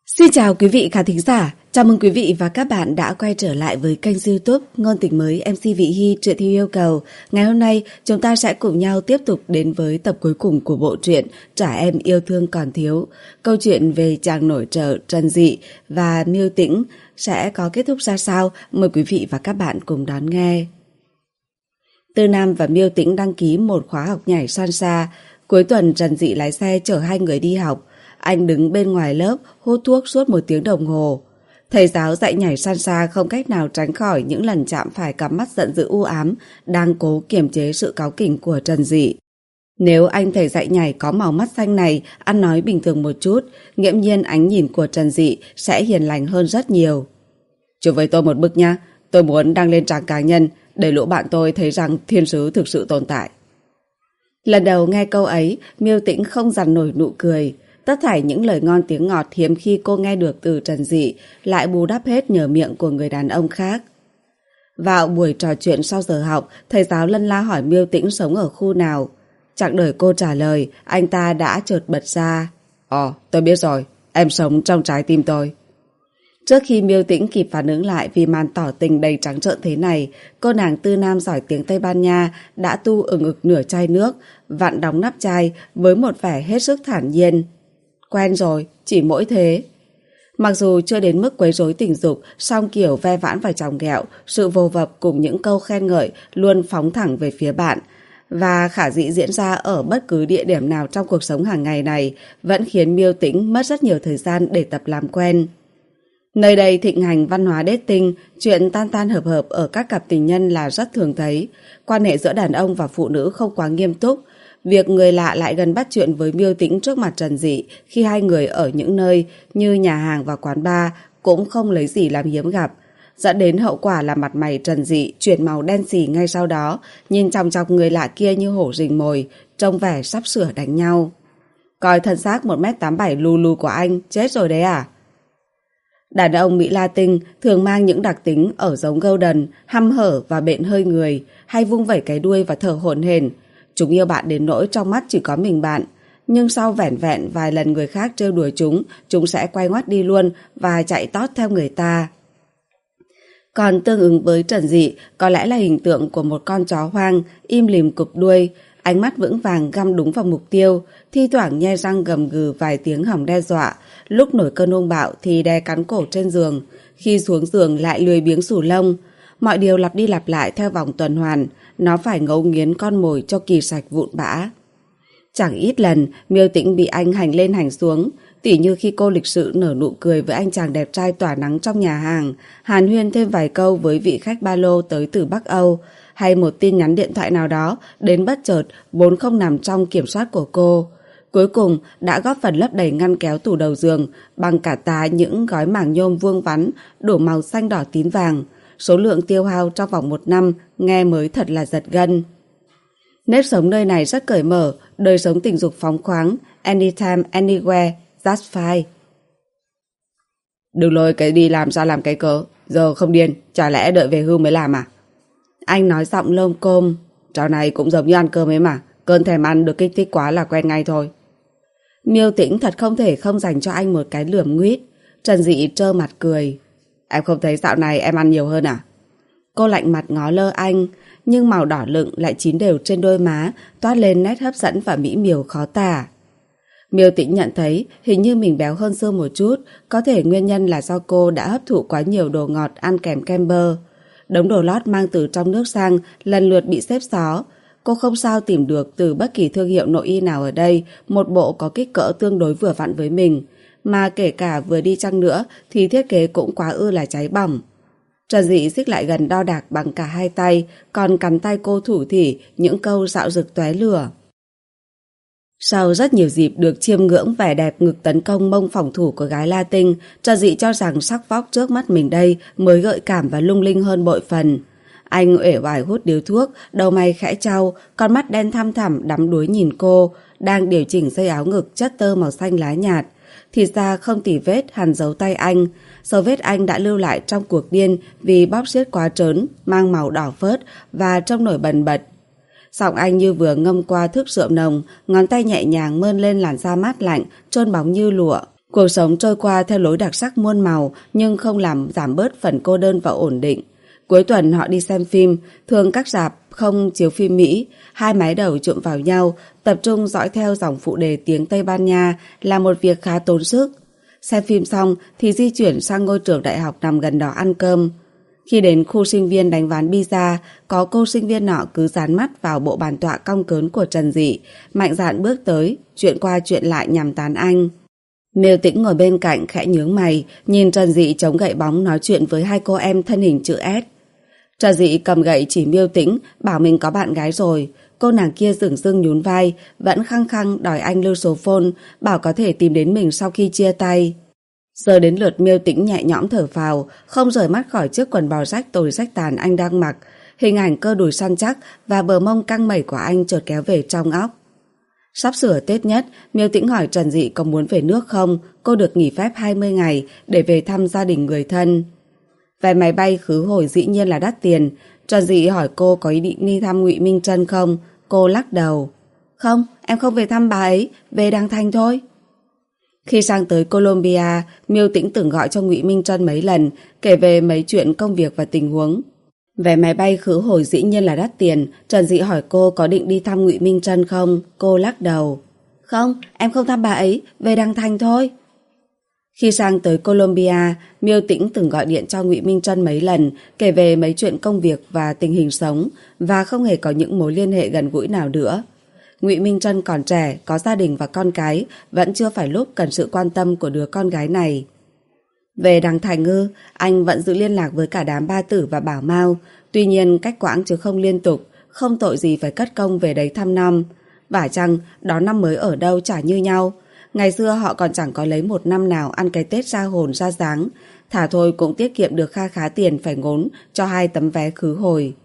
Xin chào quý vị khán thính giả, chào mừng quý vị và các bạn đã quay trở lại với kênh YouTube Ngôn Tình Mới MC Vị Hy truyện theo yêu cầu. Ngày hôm nay chúng ta sẽ cùng nhau tiếp tục đến với tập cuối cùng của bộ truyện Trả Em Yêu Thương Còn Thiếu. Câu chuyện về chàng nổi trội Trần Dị và Miêu Tĩnh sẽ có kết thúc ra sao? Mời quý vị và các bạn cùng đón nghe. Tư Nam và Miêu Tĩnh đăng ký một khóa học nhảy salsa. Cuối tuần Trần Dị lái xe chở hai người đi học. Anh đứng bên ngoài lớp hút thuốc suốt 1 tiếng đồng hồ. Thầy giáo dạy nhảy salsa không cách nào tránh khỏi những lần chạm phải cặp mắt giận dữ u ám đang cố kiềm chế sự cáu kỉnh của Trần Dị. Nếu anh thầy dạy nhảy có màu mắt xanh này ăn nói bình thường một chút, nghiễm nhiên ánh nhìn của Trần Dị sẽ hiền lành hơn rất nhiều. Chụp với tôi một bức nha, tôi muốn đăng lên trang cá nhân để lũ bạn tôi thấy rằng thiên sứ thực sự tồn tại. Lần đầu nghe câu ấy, Miêu Tĩnh không dằn nổi nụ cười. Tất thảy những lời ngon tiếng ngọt hiếm khi cô nghe được từ Trần Dị lại bù đắp hết nhờ miệng của người đàn ông khác. Vào buổi trò chuyện sau giờ học, thầy giáo lân la hỏi Miêu Tĩnh sống ở khu nào. Chẳng đợi cô trả lời, anh ta đã chợt bật ra. Tôi biết rồi, em sống trong trái tim tôi. Trước khi Miêu Tĩnh kịp phản ứng lại vì màn tỏ tình đầy trắng trợn thế này, cô nàng Tư Nam giỏi tiếng Tây Ban Nha đã tu ực nửa chai nước, vặn đóng nắp chai với một vẻ hết sức thản nhiên. Quen rồi, chỉ mỗi thế. Mặc dù chưa đến mức quấy rối tình dục, song kiểu ve vãn và chòng ghẹo, sự vô vập cùng những câu khen ngợi luôn phóng thẳng về phía bạn, và khả dĩ diễn ra ở bất cứ địa điểm nào trong cuộc sống hàng ngày này vẫn khiến Miêu Tĩnh mất rất nhiều thời gian để tập làm quen. Nơi đây thịnh hành văn hóa dating, chuyện tan tan hợp hợp ở các cặp tình nhân là rất thường thấy. Quan hệ giữa đàn ông và phụ nữ không quá nghiêm túc. Việc người lạ lại gần bắt chuyện với Miêu Tĩnh trước mặt Trần Dị khi hai người ở những nơi như nhà hàng và quán bar cũng không lấy gì làm hiếm gặp, dẫn đến hậu quả là mặt mày Trần Dị chuyển màu đen xì ngay sau đó, nhìn chòng chọc người lạ kia như hổ rình mồi, trông vẻ sắp sửa đánh nhau. Coi thân xác 1m87 lù lù của anh, chết rồi đấy à? Đàn ông Mỹ Latin thường mang những đặc tính ở giống Golden, hăm hở và bện hơi người, hay vung vẩy cái đuôi và thở hổn hển. Chúng yêu bạn đến nỗi trong mắt chỉ có mình bạn, nhưng sau vẻn vẹn vài lần người khác trêu đùa chúng sẽ quay ngoắt đi luôn và chạy tót theo người ta. Còn tương ứng với Trần Dị có lẽ là hình tượng của một con chó hoang, im lìm cụp đuôi, ánh mắt vững vàng găm đúng vào mục tiêu, thi thoảng nhe răng gầm gừ vài tiếng hòng đe dọa, lúc nổi cơn hung bạo thì đè cắn cổ trên giường, khi xuống giường lại lười biếng xù lông. Mọi điều lặp đi lặp lại theo vòng tuần hoàn, nó phải ngấu nghiến con mồi cho kỳ sạch vụn bã. Chẳng ít lần Miêu Tĩnh bị anh hành lên hành xuống, tỉ như khi cô lịch sự nở nụ cười với anh chàng đẹp trai tỏa nắng trong nhà hàng, hàn huyên thêm vài câu với vị khách ba lô tới từ Bắc Âu, hay một tin nhắn điện thoại nào đó đến bất chợt vốn không nằm trong kiểm soát của cô. Cuối cùng đã góp phần lấp đầy ngăn kéo tủ đầu giường bằng cả tá những gói màng nhôm vuông vắn đủ màu xanh đỏ tím vàng. Số lượng tiêu hao trong vòng 1 năm nghe mới thật là giật gân. Nếp sống nơi này rất cởi mở, đời sống tình dục phóng khoáng, anytime, anywhere, that's fine. Đừng lôi cái đi làm sao làm cái cớ, giờ không điên, chả lẽ đợi về hưu mới làm à? Anh nói giọng lôm côm, trò này cũng giống như ăn cơm ấy mà, cơn thèm ăn được kích thích quá là quen ngay thôi. Miêu Tĩnh thật không thể không dành cho anh một cái lườm nguýt. Trần Dị trơ mặt cười. Em không thấy dạo này em ăn nhiều hơn à? Cô lạnh mặt ngó lơ anh, nhưng màu đỏ lựng lại chín đều trên đôi má, toát lên nét hấp dẫn và mỹ miều khó tả. Miêu Tĩnh nhận thấy hình như mình béo hơn xưa một chút, có thể nguyên nhân là do cô đã hấp thụ quá nhiều đồ ngọt ăn kèm kem bơ. Đống đồ lót mang từ trong nước sang lần lượt bị xếp xó. Cô không sao tìm được từ bất kỳ thương hiệu nội y nào ở đây một bộ có kích cỡ tương đối vừa vặn với mình, mà kể cả vừa đi chăng nữa thì thiết kế cũng quá ư là cháy bỏng. Trần Dị xích lại gần đo đạc bằng cả hai tay, còn cắn tay cô thủ thỉ những câu dạo rực tóe lửa. Sau rất nhiều dịp được chiêm ngưỡng vẻ đẹp ngực tấn công mông phòng thủ của gái Latin, Trần Dị cho rằng sắc vóc trước mắt mình đây mới gợi cảm và lung linh hơn bội phần. Anh uể oải hút điếu thuốc, đầu mày khẽ chau, con mắt đen thăm thẳm đắm đuối nhìn cô, đang điều chỉnh dây áo ngực chất tơ màu xanh lá nhạt. Thì ra không tỉ vết hằn dấu tay anh. Dấu vết anh đã lưu lại trong cuộc điên vì bóp siết quá trớn, mang màu đỏ phớt và trông nổi bần bật. Giọng anh như vừa ngâm qua thức rượu nồng, ngón tay nhẹ nhàng mơn lên làn da mát lạnh, trơn bóng như lụa. Cuộc sống trôi qua theo lối đặc sắc muôn màu nhưng không làm giảm bớt phần cô đơn và ổn định. Cuối tuần họ đi xem phim, thường các rạp không chiếu phim Mỹ, hai mái đầu chụm vào nhau, tập trung dõi theo dòng phụ đề tiếng Tây Ban Nha là một việc khá tốn sức. Xem phim xong thì di chuyển sang ngôi trường đại học nằm gần đó ăn cơm. Khi đến khu sinh viên đánh ván pizza, có cô sinh viên nọ cứ dán mắt vào bộ bàn tọa cong cớn của Trần Dị, mạnh dạn bước tới, chuyện qua chuyện lại nhằm tán anh. Miêu Tĩnh ngồi bên cạnh khẽ nhướng mày, nhìn Trần Dị chống gậy bóng nói chuyện với hai cô em thân hình chữ S. Trần Dị cầm gậy chỉ Miêu Tĩnh, bảo mình có bạn gái rồi. Cô nàng kia dửng dưng nhún vai, vẫn khăng khăng đòi anh lưu số phone, bảo có thể tìm đến mình sau khi chia tay. Giờ đến lượt Miêu Tĩnh nhẹ nhõm thở phào, không rời mắt khỏi chiếc quần bò rách tồi rách tàn anh đang mặc. Hình ảnh cơ đùi săn chắc và bờ mông căng mẩy của anh chợt kéo về trong óc. Sắp sửa Tết nhất, Miêu Tĩnh hỏi Trần Dị có muốn về nước không. Cô được nghỉ phép 20 ngày để về thăm gia đình người thân. Vé máy bay khứ hồi dĩ nhiên là đắt tiền. Trần Dị hỏi cô có ý định đi thăm Ngụy Minh Trân không. Cô lắc đầu. Không, em không về thăm bà ấy, về Đàng Thành thôi. Khi sang tới Colombia, Miêu Tĩnh từng gọi cho Ngụy Minh Trân mấy lần, kể về mấy chuyện công việc và tình huống. Vé máy bay khứ hồi dĩ nhiên là đắt tiền. Trần Dị hỏi cô có định đi thăm Ngụy Minh Trân không. Cô lắc đầu. Không, em không thăm bà ấy, về Đàng Thành thôi. Khi sang tới Colombia, Miêu Tĩnh từng gọi điện cho Ngụy Minh Trân mấy lần, kể về mấy chuyện công việc và tình hình sống, và không hề có những mối liên hệ gần gũi nào nữa. Ngụy Minh Trân còn trẻ, có gia đình và con cái, vẫn chưa phải lúc cần sự quan tâm của đứa con gái này. Về Đàng Thành ư, anh vẫn giữ liên lạc với cả đám Ba Tử và Bảo Mao, tuy nhiên cách quãng chứ không liên tục, không tội gì phải cất công về đấy thăm năm. Vả chăng, đón năm mới ở đâu chả như nhau. Ngày xưa họ còn chẳng có lấy một năm nào ăn cái Tết ra hồn ra dáng, thả thôi cũng tiết kiệm được kha khá tiền phải ngốn cho 2 tấm vé khứ hồi.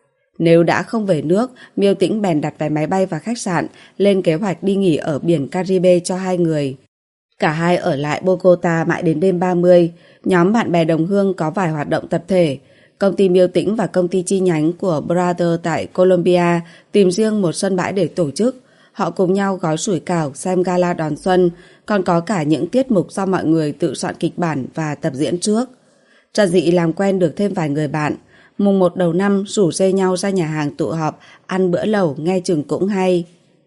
Nếu đã không về nước, Miêu Tĩnh bèn đặt vé máy bay và khách sạn, lên kế hoạch đi nghỉ ở biển Caribe cho hai người. Cả hai ở lại Bogota mãi đến đêm 30, nhóm bạn bè đồng hương có vài hoạt động tập thể. Công ty Miêu Tĩnh và công ty chi nhánh của Brother tại Colombia tìm riêng một sân bãi để tổ chức. Họ cùng nhau gói sủi cảo, xem gala đón xuân, còn có cả những tiết mục do mọi người tự soạn kịch bản và tập diễn trước. Trần Dị làm quen được thêm vài người bạn. Mùng 1 đầu năm rủ rê nhau ra nhà hàng tụ họp, ăn bữa lẩu nghe chừng cũng hay.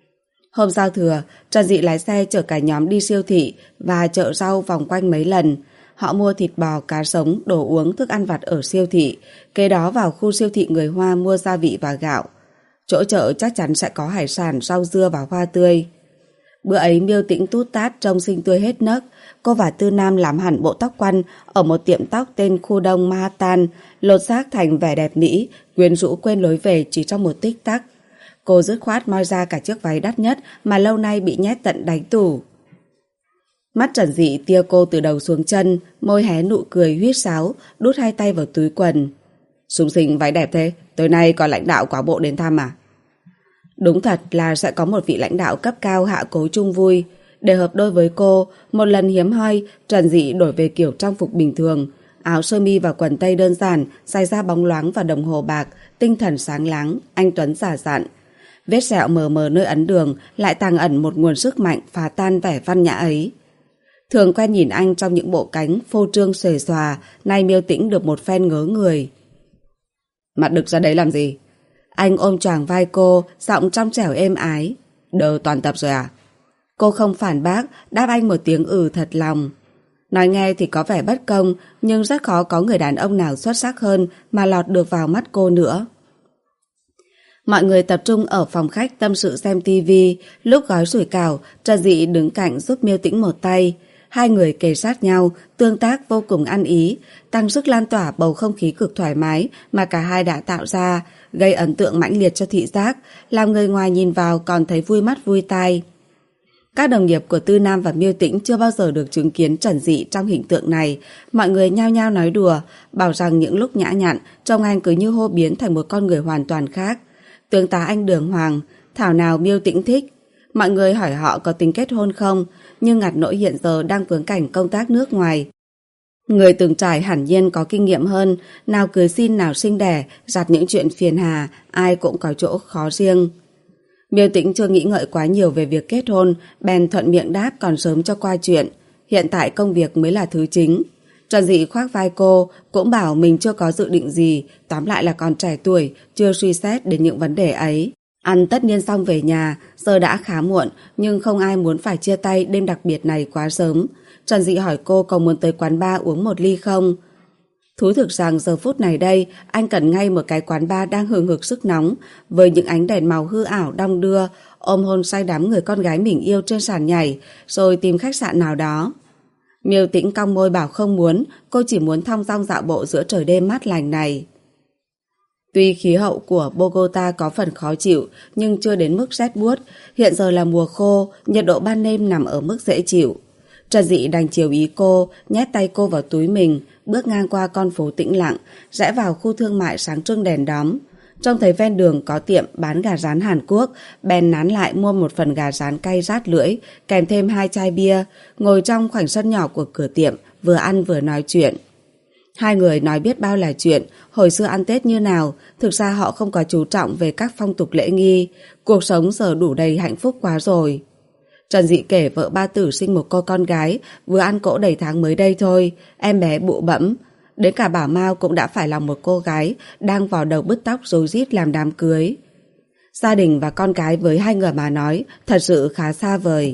Hôm giao thừa, Trần Dị lái xe chở cả nhóm đi siêu thị và chợ rau vòng quanh mấy lần. Họ mua thịt bò, cá sống, đồ uống, thức ăn vặt ở siêu thị. Kế đó vào khu siêu thị người Hoa mua gia vị và gạo. Chỗ chợ chắc chắn sẽ có hải sản, rau dưa và hoa tươi. Bữa ấy Miêu Tĩnh tút tát trông xinh tươi hết nấc. Cô và Tư Nam làm hẳn bộ tóc quăn ở một tiệm tóc tên khu đông Manhattan, lột xác thành vẻ đẹp mỹ, quyến rũ quên lối về chỉ trong một tích tắc. Cô dứt khoát moi ra cả chiếc váy đắt nhất mà lâu nay bị nhét tận đáy tủ. Mắt Trần Dị tia cô từ đầu xuống chân, môi hé nụ cười huýt sáo, đút hai tay vào túi quần. Súng xinh váy đẹp thế, tối nay có lãnh đạo quá bộ đến thăm à? Đúng thật là sẽ có một vị lãnh đạo cấp cao hạ cố chung vui. Để hợp đôi với cô, một lần hiếm hoi, Trần Dị đổi về kiểu trang phục bình thường. Áo sơ mi và quần tây đơn giản, giày da bóng loáng và đồng hồ bạc, tinh thần sáng láng, anh tuấn giả dặn. Vết sẹo mờ mờ nơi ấn đường lại tàng ẩn một nguồn sức mạnh phá tan vẻ văn nhã ấy. Thường quen nhìn anh trong những bộ cánh phô trương xuề xòa, nay Miêu Tĩnh được một phen ngớ người. Mặt đực ra đấy làm gì? Anh ôm choàng vai cô, giọng trong trẻo êm ái. Đờ toàn tập rồi à? Cô không phản bác, đáp anh một tiếng thật lòng. Nói nghe thì có vẻ bất công, nhưng rất khó có người đàn ông nào xuất sắc hơn mà lọt được vào mắt cô nữa. Mọi người tập trung ở phòng khách tâm sự xem tivi. Lúc gói sủi cảo, Trần Dị đứng cạnh giúp Miêu Tĩnh một tay. Hai người kề sát nhau, tương tác vô cùng ăn ý, tăng sức lan tỏa bầu không khí cực thoải mái mà cả hai đã tạo ra, gây ấn tượng mãnh liệt cho thị giác, làm người ngoài nhìn vào còn thấy vui mắt vui tai. Các đồng nghiệp của Tư Nam và Miêu Tĩnh chưa bao giờ được chứng kiến Trần Dị trong hình tượng này. Mọi người nhao nhao nói đùa, bảo rằng những lúc nhã nhặn, trông anh cứ như hô biến thành một con người hoàn toàn khác. Tướng tá anh đường hoàng, thảo nào Miêu Tĩnh thích. Mọi người hỏi họ có tính kết hôn không, nhưng ngặt nỗi hiện giờ đang vướng cảnh công tác nước ngoài. Người từng trải hẳn nhiên có kinh nghiệm hơn, nào cưới xin nào sinh đẻ, giặt những chuyện phiền hà, ai cũng có chỗ khó riêng. Miêu Tĩnh chưa nghĩ ngợi quá nhiều về việc kết hôn, bèn thuận miệng đáp còn sớm cho qua chuyện. hiện tại công việc mới là thứ chính. Trần Dị khoác vai cô, cũng bảo mình chưa có dự định gì, tóm lại là còn trẻ tuổi, chưa suy xét đến những vấn đề ấy. Ăn tất niên xong về nhà, giờ đã khá muộn, nhưng không ai muốn phải chia tay đêm đặc biệt này quá sớm. Trần Dị hỏi cô có muốn tới quán bar uống một ly không? Thú thực rằng giờ phút này đây, anh cần ngay một cái quán bar đang hừng hực sức nóng, với những ánh đèn màu hư ảo đong đưa, ôm hôn say đắm người con gái mình yêu trên sàn nhảy, rồi tìm khách sạn nào đó. Miêu Tĩnh cong môi bảo không muốn, cô chỉ muốn thong dong dạo bộ giữa trời đêm mát lành này. Tuy khí hậu của Bogota có phần khó chịu, nhưng chưa đến mức rét buốt. Hiện giờ là mùa khô, nhiệt độ ban đêm nằm ở mức dễ chịu. Trần Dị đành chiều ý cô, nhét tay cô vào túi mình, bước ngang qua con phố tĩnh lặng, rẽ vào khu thương mại sáng trưng đèn đóm. Trông thấy ven đường có tiệm bán gà rán Hàn Quốc, bèn nán lại mua một phần gà rán cay rát lưỡi, kèm thêm 2 chai bia, ngồi trong khoảnh sân nhỏ của cửa tiệm, vừa ăn vừa nói chuyện. Hai người nói biết bao là chuyện, hồi xưa ăn Tết như nào, thực ra họ không có chú trọng về các phong tục lễ nghi, cuộc sống giờ đủ đầy hạnh phúc quá rồi. Trần Dị kể vợ Ba Tử sinh một cô con gái, vừa ăn cỗ đầy tháng mới đây thôi, em bé bụ bẫm. Đến cả Bảo Mao cũng đã phải lòng một cô gái đang vào đầu bứt tóc rối rít làm đám cưới. Gia đình và con cái với hai người mà nói thật sự khá xa vời.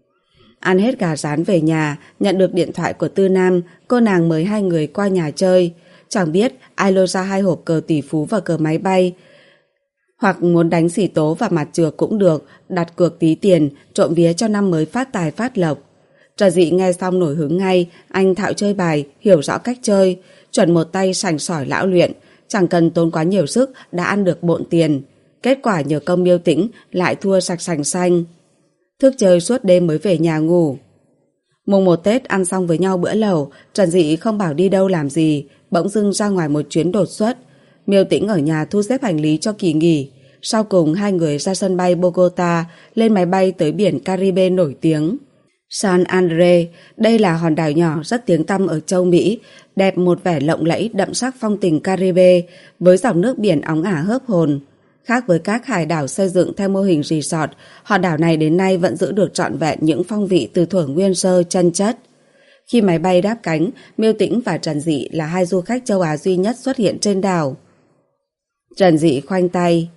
Ăn hết gà rán về nhà, nhận được điện thoại của Tư Nam, cô nàng mời hai người qua nhà chơi. Chẳng biết ai lôi ra 2 hộp cờ tỷ phú và cờ máy bay. Hoặc muốn đánh xỉ tố và mặt trược cũng được, đặt cược tí tiền, trộm vía cho năm mới phát tài phát lộc. Trần Dị nghe xong nổi hứng ngay, anh thạo chơi bài, hiểu rõ cách chơi, chuẩn một tay sành sỏi lão luyện, chẳng cần tốn quá nhiều sức đã ăn được bộn tiền. Kết quả nhờ công Miêu Tĩnh lại thua sạch sành xanh. Thức chơi suốt đêm mới về nhà ngủ. Mùng 1 Tết ăn xong với nhau bữa lẩu, Trần Dị không bảo đi đâu làm gì, bỗng dưng ra ngoài một chuyến đột xuất. Miêu Tĩnh ở nhà thu xếp hành lý cho kỳ nghỉ. Sau cùng hai người ra sân bay Bogota, lên máy bay tới biển Caribe nổi tiếng. San André, đây là hòn đảo nhỏ rất tiếng tăm ở châu Mỹ, đẹp một vẻ lộng lẫy đậm sắc phong tình Caribe, với dòng nước biển óng ả hớp hồn. Khác với các hải đảo xây dựng theo mô hình resort, hòn đảo này đến nay vẫn giữ được trọn vẹn những phong vị từ thuở nguyên sơ chân chất. Khi máy bay đáp cánh, Miêu Tĩnh và Trần Dị là 2 du khách châu Á duy nhất xuất hiện trên đảo. Trần Dị khoanh tay.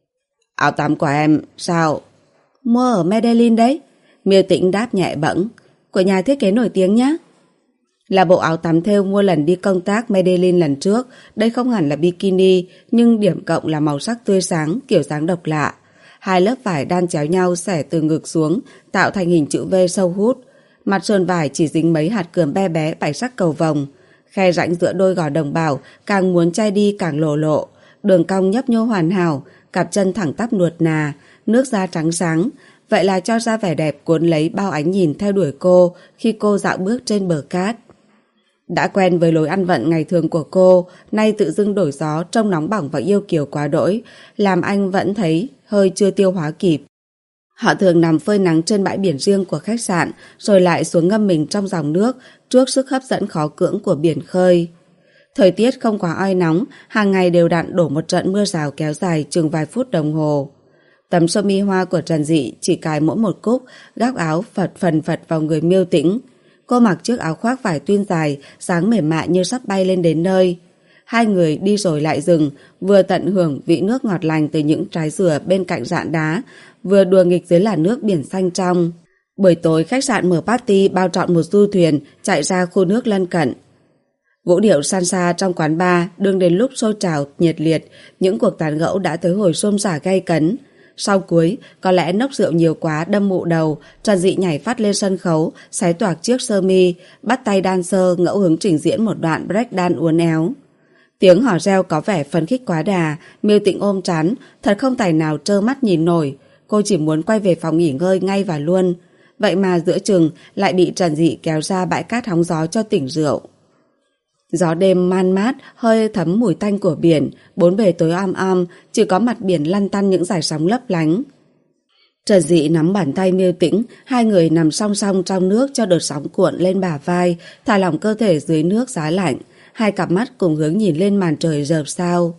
Áo tắm của em, sao? Mua ở Medellin đấy. Miêu Tĩnh đáp nhẹ bẫng. Của nhà thiết kế nổi tiếng nhá. Là bộ áo tắm thêu mua lần đi công tác Medellin lần trước. Đây không hẳn là bikini, nhưng điểm cộng là màu sắc tươi sáng, kiểu dáng độc lạ. 2 lớp vải đan chéo nhau xẻ từ ngực xuống, tạo thành hình chữ V sâu hút. Mặt sườn vải chỉ dính mấy hạt cườm be bé 7 sắc cầu vồng. Khe rãnh giữa đôi gò đồng bào càng muốn chai đi càng lồ lộ. Đường cong nhấp nhô hoàn hảo, cặp chân thẳng tắp nuột nà, nước da trắng sáng. Vậy là cho ra vẻ đẹp cuốn lấy bao ánh nhìn theo đuổi cô khi cô dạo bước trên bờ cát. Đã quen với lối ăn vận ngày thường của cô, nay tự dưng đổi gió trông nóng bỏng và yêu kiều quá đỗi, làm anh vẫn thấy hơi chưa tiêu hóa kịp. Họ thường nằm phơi nắng trên bãi biển riêng của khách sạn, rồi lại xuống ngâm mình trong dòng nước trước sức hấp dẫn khó cưỡng của biển khơi. Thời tiết không quá oi nóng, hàng ngày đều đặn đổ một trận mưa rào kéo dài chừng vài phút đồng hồ. Tấm sơ mi hoa của Trần Dị chỉ cài mỗi một cúc, góc áo phần phật vào người Miêu Tĩnh. Cô mặc chiếc áo khoác vải tuyên dài, dáng mềm mại như sắp bay lên đến nơi. Hai người đi rồi lại dừng, vừa tận hưởng vị nước ngọt lành từ những trái dừa bên cạnh rạn đá, vừa đùa nghịch dưới làn nước biển xanh trong. Buổi tối khách sạn mở party bao trọn một du thuyền chạy ra khu nước lân cận. Vũ điệu salsa trong quán bar đương đến lúc sôi trào nhiệt liệt, những cuộc tán gẫu đã tới hồi rôm rả gay cấn. Sau cuối, có lẽ nốc rượu nhiều quá đâm mụ đầu, Trần Dị nhảy phát lên sân khấu, xé toạc chiếc sơ mi, bắt tay dancer ngẫu hứng trình diễn một đoạn break dance uốn éo. Tiếng hò reo có vẻ phấn khích quá đà, Miêu Tĩnh ôm trán, thật không tài nào trơ mắt nhìn nổi. Cô chỉ muốn quay về phòng nghỉ ngơi ngay và luôn. Vậy mà giữa chừng lại bị Trần Dị kéo ra bãi cát hóng gió cho tỉnh rượu. Gió đêm man mát, hơi thấm mùi tanh của biển, bốn bề tối om, chỉ có mặt biển lăn tăn những dải sóng lấp lánh. Trần Dị nắm bàn tay Miêu Tĩnh, hai người nằm song song trong nước cho đợt sóng cuộn lên bả vai, thả lỏng cơ thể dưới nước giá lạnh, hai cặp mắt cùng hướng nhìn lên màn trời rợp sao.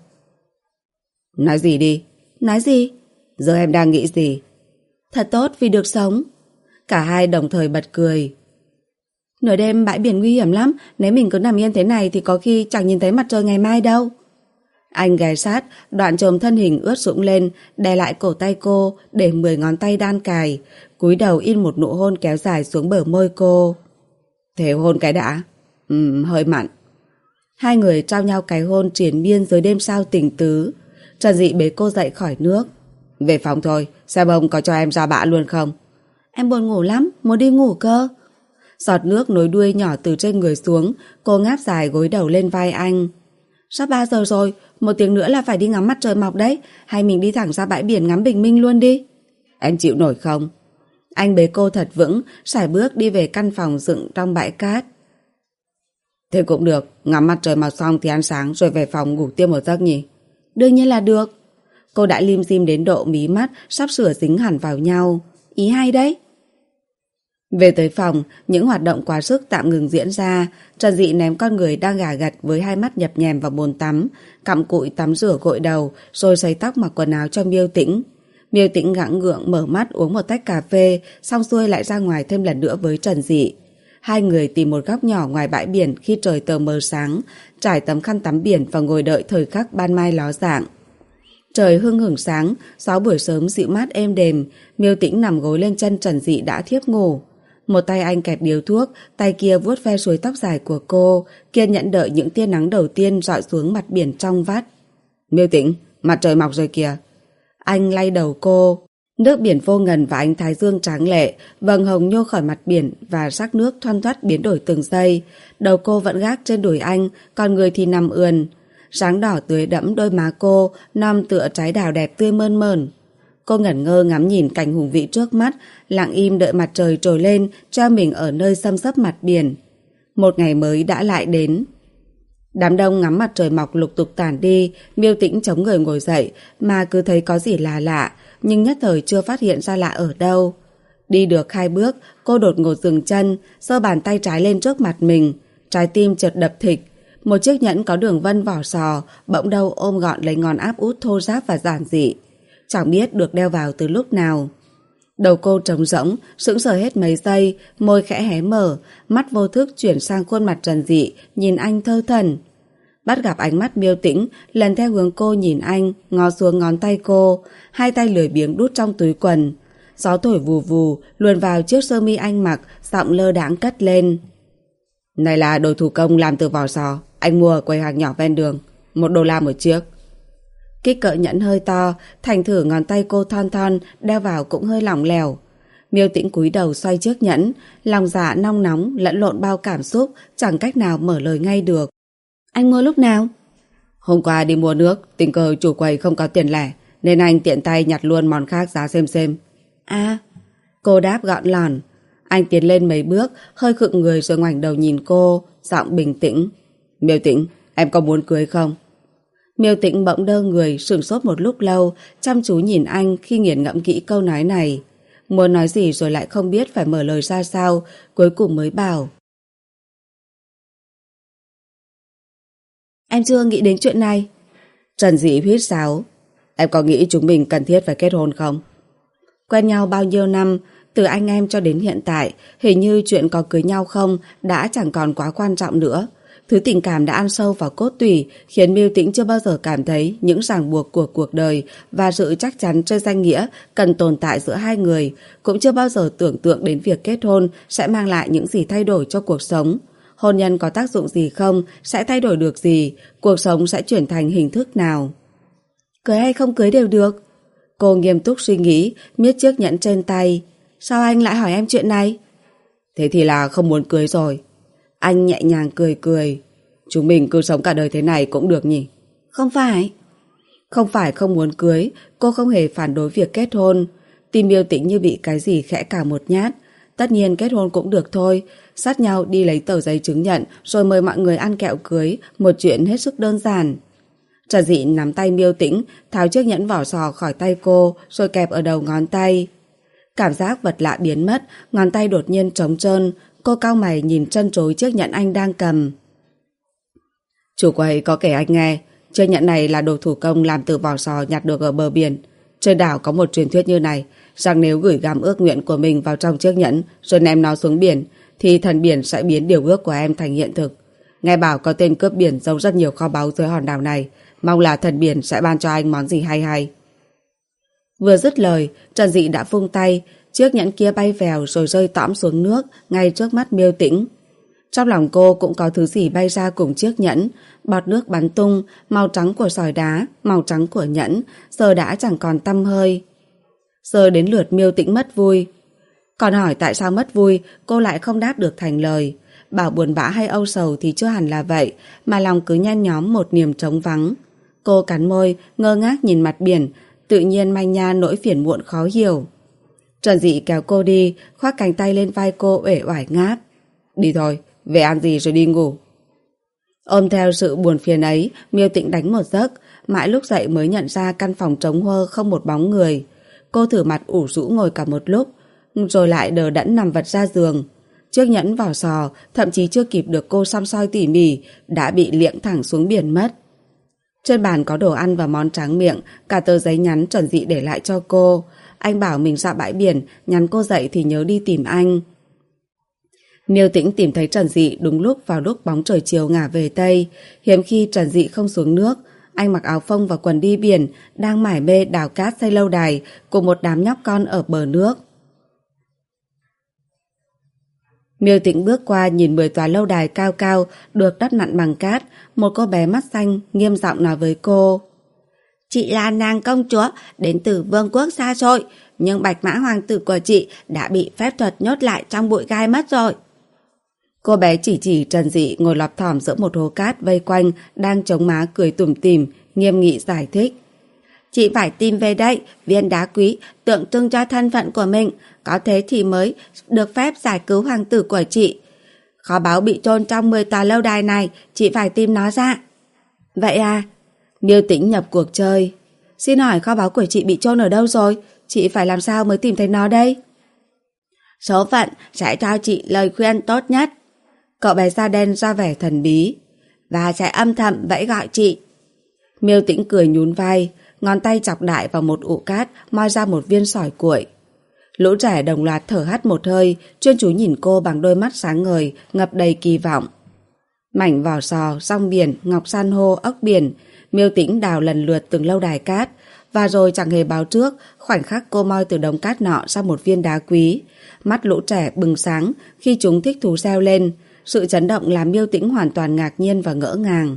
Nói gì đi? Nói gì? Giờ em đang nghĩ gì? Thật tốt vì được sống. Cả hai đồng thời bật cười. Nửa đêm bãi biển nguy hiểm lắm, nếu mình cứ nằm yên thế này thì có khi chẳng nhìn thấy mặt trời ngày mai đâu. Anh ghé sát, đoạn chồm thân hình ướt sũng lên, đè lại cổ tay cô, để 10 ngón tay đan cài, cúi đầu in một nụ hôn kéo dài xuống bờ môi cô. Thế hôn cái đã. Hơi mặn. Hai người trao nhau cái hôn triền miên dưới đêm sao tình tứ. Trần Dị bế cô dậy khỏi nước. Về phòng thôi, xem ông có cho em ra bã luôn không? Em buồn ngủ lắm, muốn đi ngủ cơ. Giọt nước nối đuôi nhỏ từ trên người xuống, cô ngáp dài gối đầu lên vai anh. Sắp 3 giờ rồi, 1 tiếng nữa là phải đi ngắm mặt trời mọc đấy, hay mình đi thẳng ra bãi biển ngắm bình minh luôn đi. Em chịu nổi không? Anh bế cô thật vững, sải bước đi về căn phòng dựng trong bãi cát. Thế cũng được, ngắm mặt trời mọc xong thì ăn sáng rồi về phòng ngủ tiếp một giấc nhỉ? Đương nhiên là được. Cô đã lim dim đến độ mí mắt sắp sửa dính hẳn vào nhau. Ý hay đấy. Về tới phòng, những hoạt động quá sức tạm ngừng diễn ra. Trần Dị ném con người đang gà gật với hai mắt nhập nhèm vào bồn tắm, cặm cụi tắm rửa gội đầu, rồi sấy tóc mặc quần áo cho Miêu Tĩnh. Miêu Tĩnh gắng gượng mở mắt uống một tách cà phê, xong xuôi lại ra ngoài thêm lần nữa với Trần Dị. Hai người tìm một góc nhỏ ngoài bãi biển khi trời tờ mờ sáng, trải tấm khăn tắm biển và ngồi đợi thời khắc ban mai ló dạng. Trời hưng hửng sáng, gió buổi sớm dịu mát êm đềm, Miêu Tĩnh nằm gối lên chân Trần Dị đã thiếp ngủ. Một tay anh kẹp điếu thuốc, tay kia vuốt ve suối tóc dài của cô, kiên nhẫn đợi những tia nắng đầu tiên rọi xuống mặt biển trong vắt. Miêu Tĩnh, mặt trời mọc rồi kìa. Anh lay đầu cô. Nước biển vô ngần và ánh thái dương tráng lệ, vầng hồng nhô khỏi mặt biển và sắc nước thoăn thoắt biến đổi từng giây. Đầu cô vẫn gác trên đùi anh, còn người thì nằm ườn. Sáng đỏ tưới đẫm đôi má cô, non tựa trái đào đẹp tươi mơn mởn. Cô ngẩn ngơ ngắm nhìn cảnh hùng vĩ trước mắt, lặng im đợi mặt trời trồi lên, treo mình ở nơi xâm xấp mặt biển. Một ngày mới đã lại đến. Đám đông ngắm mặt trời mọc lục tục tản đi, Miêu Tĩnh chống người ngồi dậy, mà cứ thấy có gì là lạ, nhưng nhất thời chưa phát hiện ra lạ ở đâu. Đi được 2 bước, cô đột ngột dừng chân, giơ bàn tay trái lên trước mặt mình, trái tim chợt đập thịch. Một chiếc nhẫn có đường vân vỏ sò, bỗng đâu ôm gọn lấy ngón áp út thô ráp và giản dị. Chẳng biết được đeo vào từ lúc nào. Đầu cô trống rỗng, sững sờ hết mấy giây, môi khẽ hé mở, mắt vô thức chuyển sang khuôn mặt Trần Dị, nhìn anh thơ thẩn. Bắt gặp ánh mắt Miêu Tĩnh, lần theo hướng cô nhìn anh, ngó xuống ngón tay cô, hai tay lười biếng đút trong túi quần. Gió thổi vù vù, luồn vào chiếc sơ mi anh mặc, giọng lơ đãng cất lên. Này là đồ thủ công làm từ vỏ sò, anh mua ở quầy hàng nhỏ ven đường, $1 một chiếc. Kích cỡ nhẫn hơi to, thành thử ngón tay cô thon thon, đeo vào cũng hơi lỏng lẻo. Miêu Tĩnh cúi đầu xoay chiếc nhẫn, lòng dạ nong nóng, lẫn lộn bao cảm xúc, chẳng cách nào mở lời ngay được. Anh mua lúc nào? Hôm qua đi mua nước, tình cờ chủ quầy không có tiền lẻ, nên anh tiện tay nhặt luôn món khác giá xem. À, cô đáp gọn lòn. Anh tiến lên mấy bước, hơi khựng người rồi ngoảnh đầu nhìn cô, giọng bình tĩnh. Miêu Tĩnh, em có muốn cưới không? Miêu Tĩnh bỗng đơ người, sửng sốt một lúc lâu, chăm chú nhìn anh khi nghiền ngẫm kỹ câu nói này. Muốn nói gì rồi lại không biết phải mở lời ra sao, cuối cùng mới bảo. Em chưa nghĩ đến chuyện này. Trần Dị huýt sáo. Em có nghĩ chúng mình cần thiết phải kết hôn không? Quen nhau bao nhiêu năm, từ anh em cho đến hiện tại, hình như chuyện có cưới nhau không đã chẳng còn quá quan trọng nữa. Thứ tình cảm đã ăn sâu vào cốt tủy, khiến Miêu Tĩnh chưa bao giờ cảm thấy những ràng buộc của cuộc đời và sự chắc chắn trên danh nghĩa cần tồn tại giữa hai người, cũng chưa bao giờ tưởng tượng đến việc kết hôn sẽ mang lại những gì thay đổi cho cuộc sống. Hôn nhân có tác dụng gì không, sẽ thay đổi được gì, cuộc sống sẽ chuyển thành hình thức nào. Cưới hay không cưới đều được. Cô nghiêm túc suy nghĩ, miết chiếc nhẫn trên tay. Sao anh lại hỏi em chuyện này? Thế thì là không muốn cưới rồi. Anh nhẹ nhàng cười. Chúng mình cứ sống cả đời thế này cũng được nhỉ? Không phải. Không phải không muốn cưới, cô không hề phản đối việc kết hôn. Tim Miêu Tĩnh như bị cái gì khẽ cào một nhát. Tất nhiên kết hôn cũng được thôi, sát nhau đi lấy tờ giấy chứng nhận rồi mời mọi người ăn kẹo cưới, một chuyện hết sức đơn giản. Trần Dị nắm tay Miêu Tĩnh, tháo chiếc nhẫn vỏ sò khỏi tay cô rồi kẹp ở đầu ngón tay. Cảm giác vật lạ biến mất, ngón tay đột nhiên trống trơn. Cô cau mày nhìn trân trối chiếc nhẫn anh đang cầm. Chủ quầy có kể anh nghe, chiếc nhẫn này là đồ thủ công làm từ vỏ sò nhặt được ở bờ biển. Trên đảo có một truyền thuyết như này, rằng nếu gửi gắm ước nguyện của mình vào trong chiếc nhẫn rồi ném nó xuống biển, thì thần biển sẽ biến điều ước của em thành hiện thực. Nghe bảo có tên cướp biển giấu rất nhiều kho báu dưới hòn đảo này. Mong là thần biển sẽ ban cho anh món gì hay hay. Vừa dứt lời, Trần Dị đã vung tay, chiếc nhẫn kia bay vèo rồi rơi tõm xuống nước ngay trước mắt Miêu Tĩnh. Trong lòng cô cũng có thứ gì bay ra cùng chiếc nhẫn, bọt nước bắn tung, màu trắng của sỏi đá, màu trắng của nhẫn, giờ đã chẳng còn tăm hơi. Giờ đến lượt Miêu Tĩnh mất vui. Còn hỏi tại sao mất vui, cô lại không đáp được thành lời. Bảo buồn bã hay âu sầu thì chưa hẳn là vậy, mà lòng cứ nhen nhóm một niềm trống vắng. Cô cắn môi, ngơ ngác nhìn mặt biển, tự nhiên manh nha nỗi phiền muộn khó hiểu. Trần Dị kéo cô đi, khoác cánh tay lên vai cô uể oải ngáp. Đi thôi, về ăn gì rồi đi ngủ. Ôm theo sự buồn phiền ấy, Miêu Tĩnh đánh một giấc, mãi lúc dậy mới nhận ra căn phòng trống huơ không một bóng người. Cô thử mặt ủ rũ ngồi cả một lúc, rồi lại đờ đẫn nằm vật ra giường. Chiếc nhẫn vỏ sò, thậm chí chưa kịp được cô săm soi tỉ mỉ, đã bị liệng thẳng xuống biển mất. Trên bàn có đồ ăn và món tráng miệng, cả tờ giấy nhắn Trần Dị để lại cho cô. Anh bảo mình ra bãi biển, nhắn cô dậy thì nhớ đi tìm anh. Miêu Tĩnh tìm thấy Trần Dị đúng vào lúc bóng trời chiều ngả về Tây. Hiếm khi Trần Dị không xuống nước. Anh mặc áo phông và quần đi biển, đang mải mê đào cát xây lâu đài cùng một đám nhóc con ở bờ nước. Miêu Tĩnh bước qua nhìn 10 tòa lâu đài cao cao được đắp nặn bằng cát. Một cô bé mắt xanh nghiêm giọng nói với cô: Chị là nàng công chúa đến từ vương quốc xa xôi, nhưng bạch mã hoàng tử của chị đã bị phép thuật nhốt lại trong bụi gai mất rồi. Cô bé chỉ Trần Dị ngồi lọp thỏm giữa một hố cát vây quanh, đang chống má cười tủm tỉm, nghiêm nghị giải thích: Chị phải tìm về đây viên đá quý tượng trưng cho thân phận của mình, có thế thì mới được phép giải cứu hoàng tử của chị. Kho báu bị chôn trong 10 tòa lâu đài này, chị phải tìm nó ra. Vậy à? Miêu Tĩnh nhập cuộc chơi. Xin hỏi kho báu của chị bị chôn ở đâu rồi? Chị phải làm sao mới tìm thấy nó đây? Số phận sẽ cho chị lời khuyên tốt nhất. Cậu bé da đen ra vẻ thần bí. Và sẽ âm thầm vẫy gọi chị. Miêu Tĩnh cười nhún vai, ngón tay chọc đại vào một ụ cát, moi ra một viên sỏi cuội. Lũ trẻ đồng loạt thở hắt một hơi, chuyên chú nhìn cô bằng đôi mắt sáng ngời, ngập đầy kỳ vọng. Mảnh vỏ sò, rong biển, ngọc san hô, ốc biển, Miêu Tĩnh đào lần lượt từng lâu đài cát, và rồi chẳng hề báo trước, khoảnh khắc cô moi từ đống cát nọ ra một viên đá quý. Mắt lũ trẻ bừng sáng khi chúng thích thú reo lên, sự chấn động làm Miêu Tĩnh hoàn toàn ngạc nhiên và ngỡ ngàng.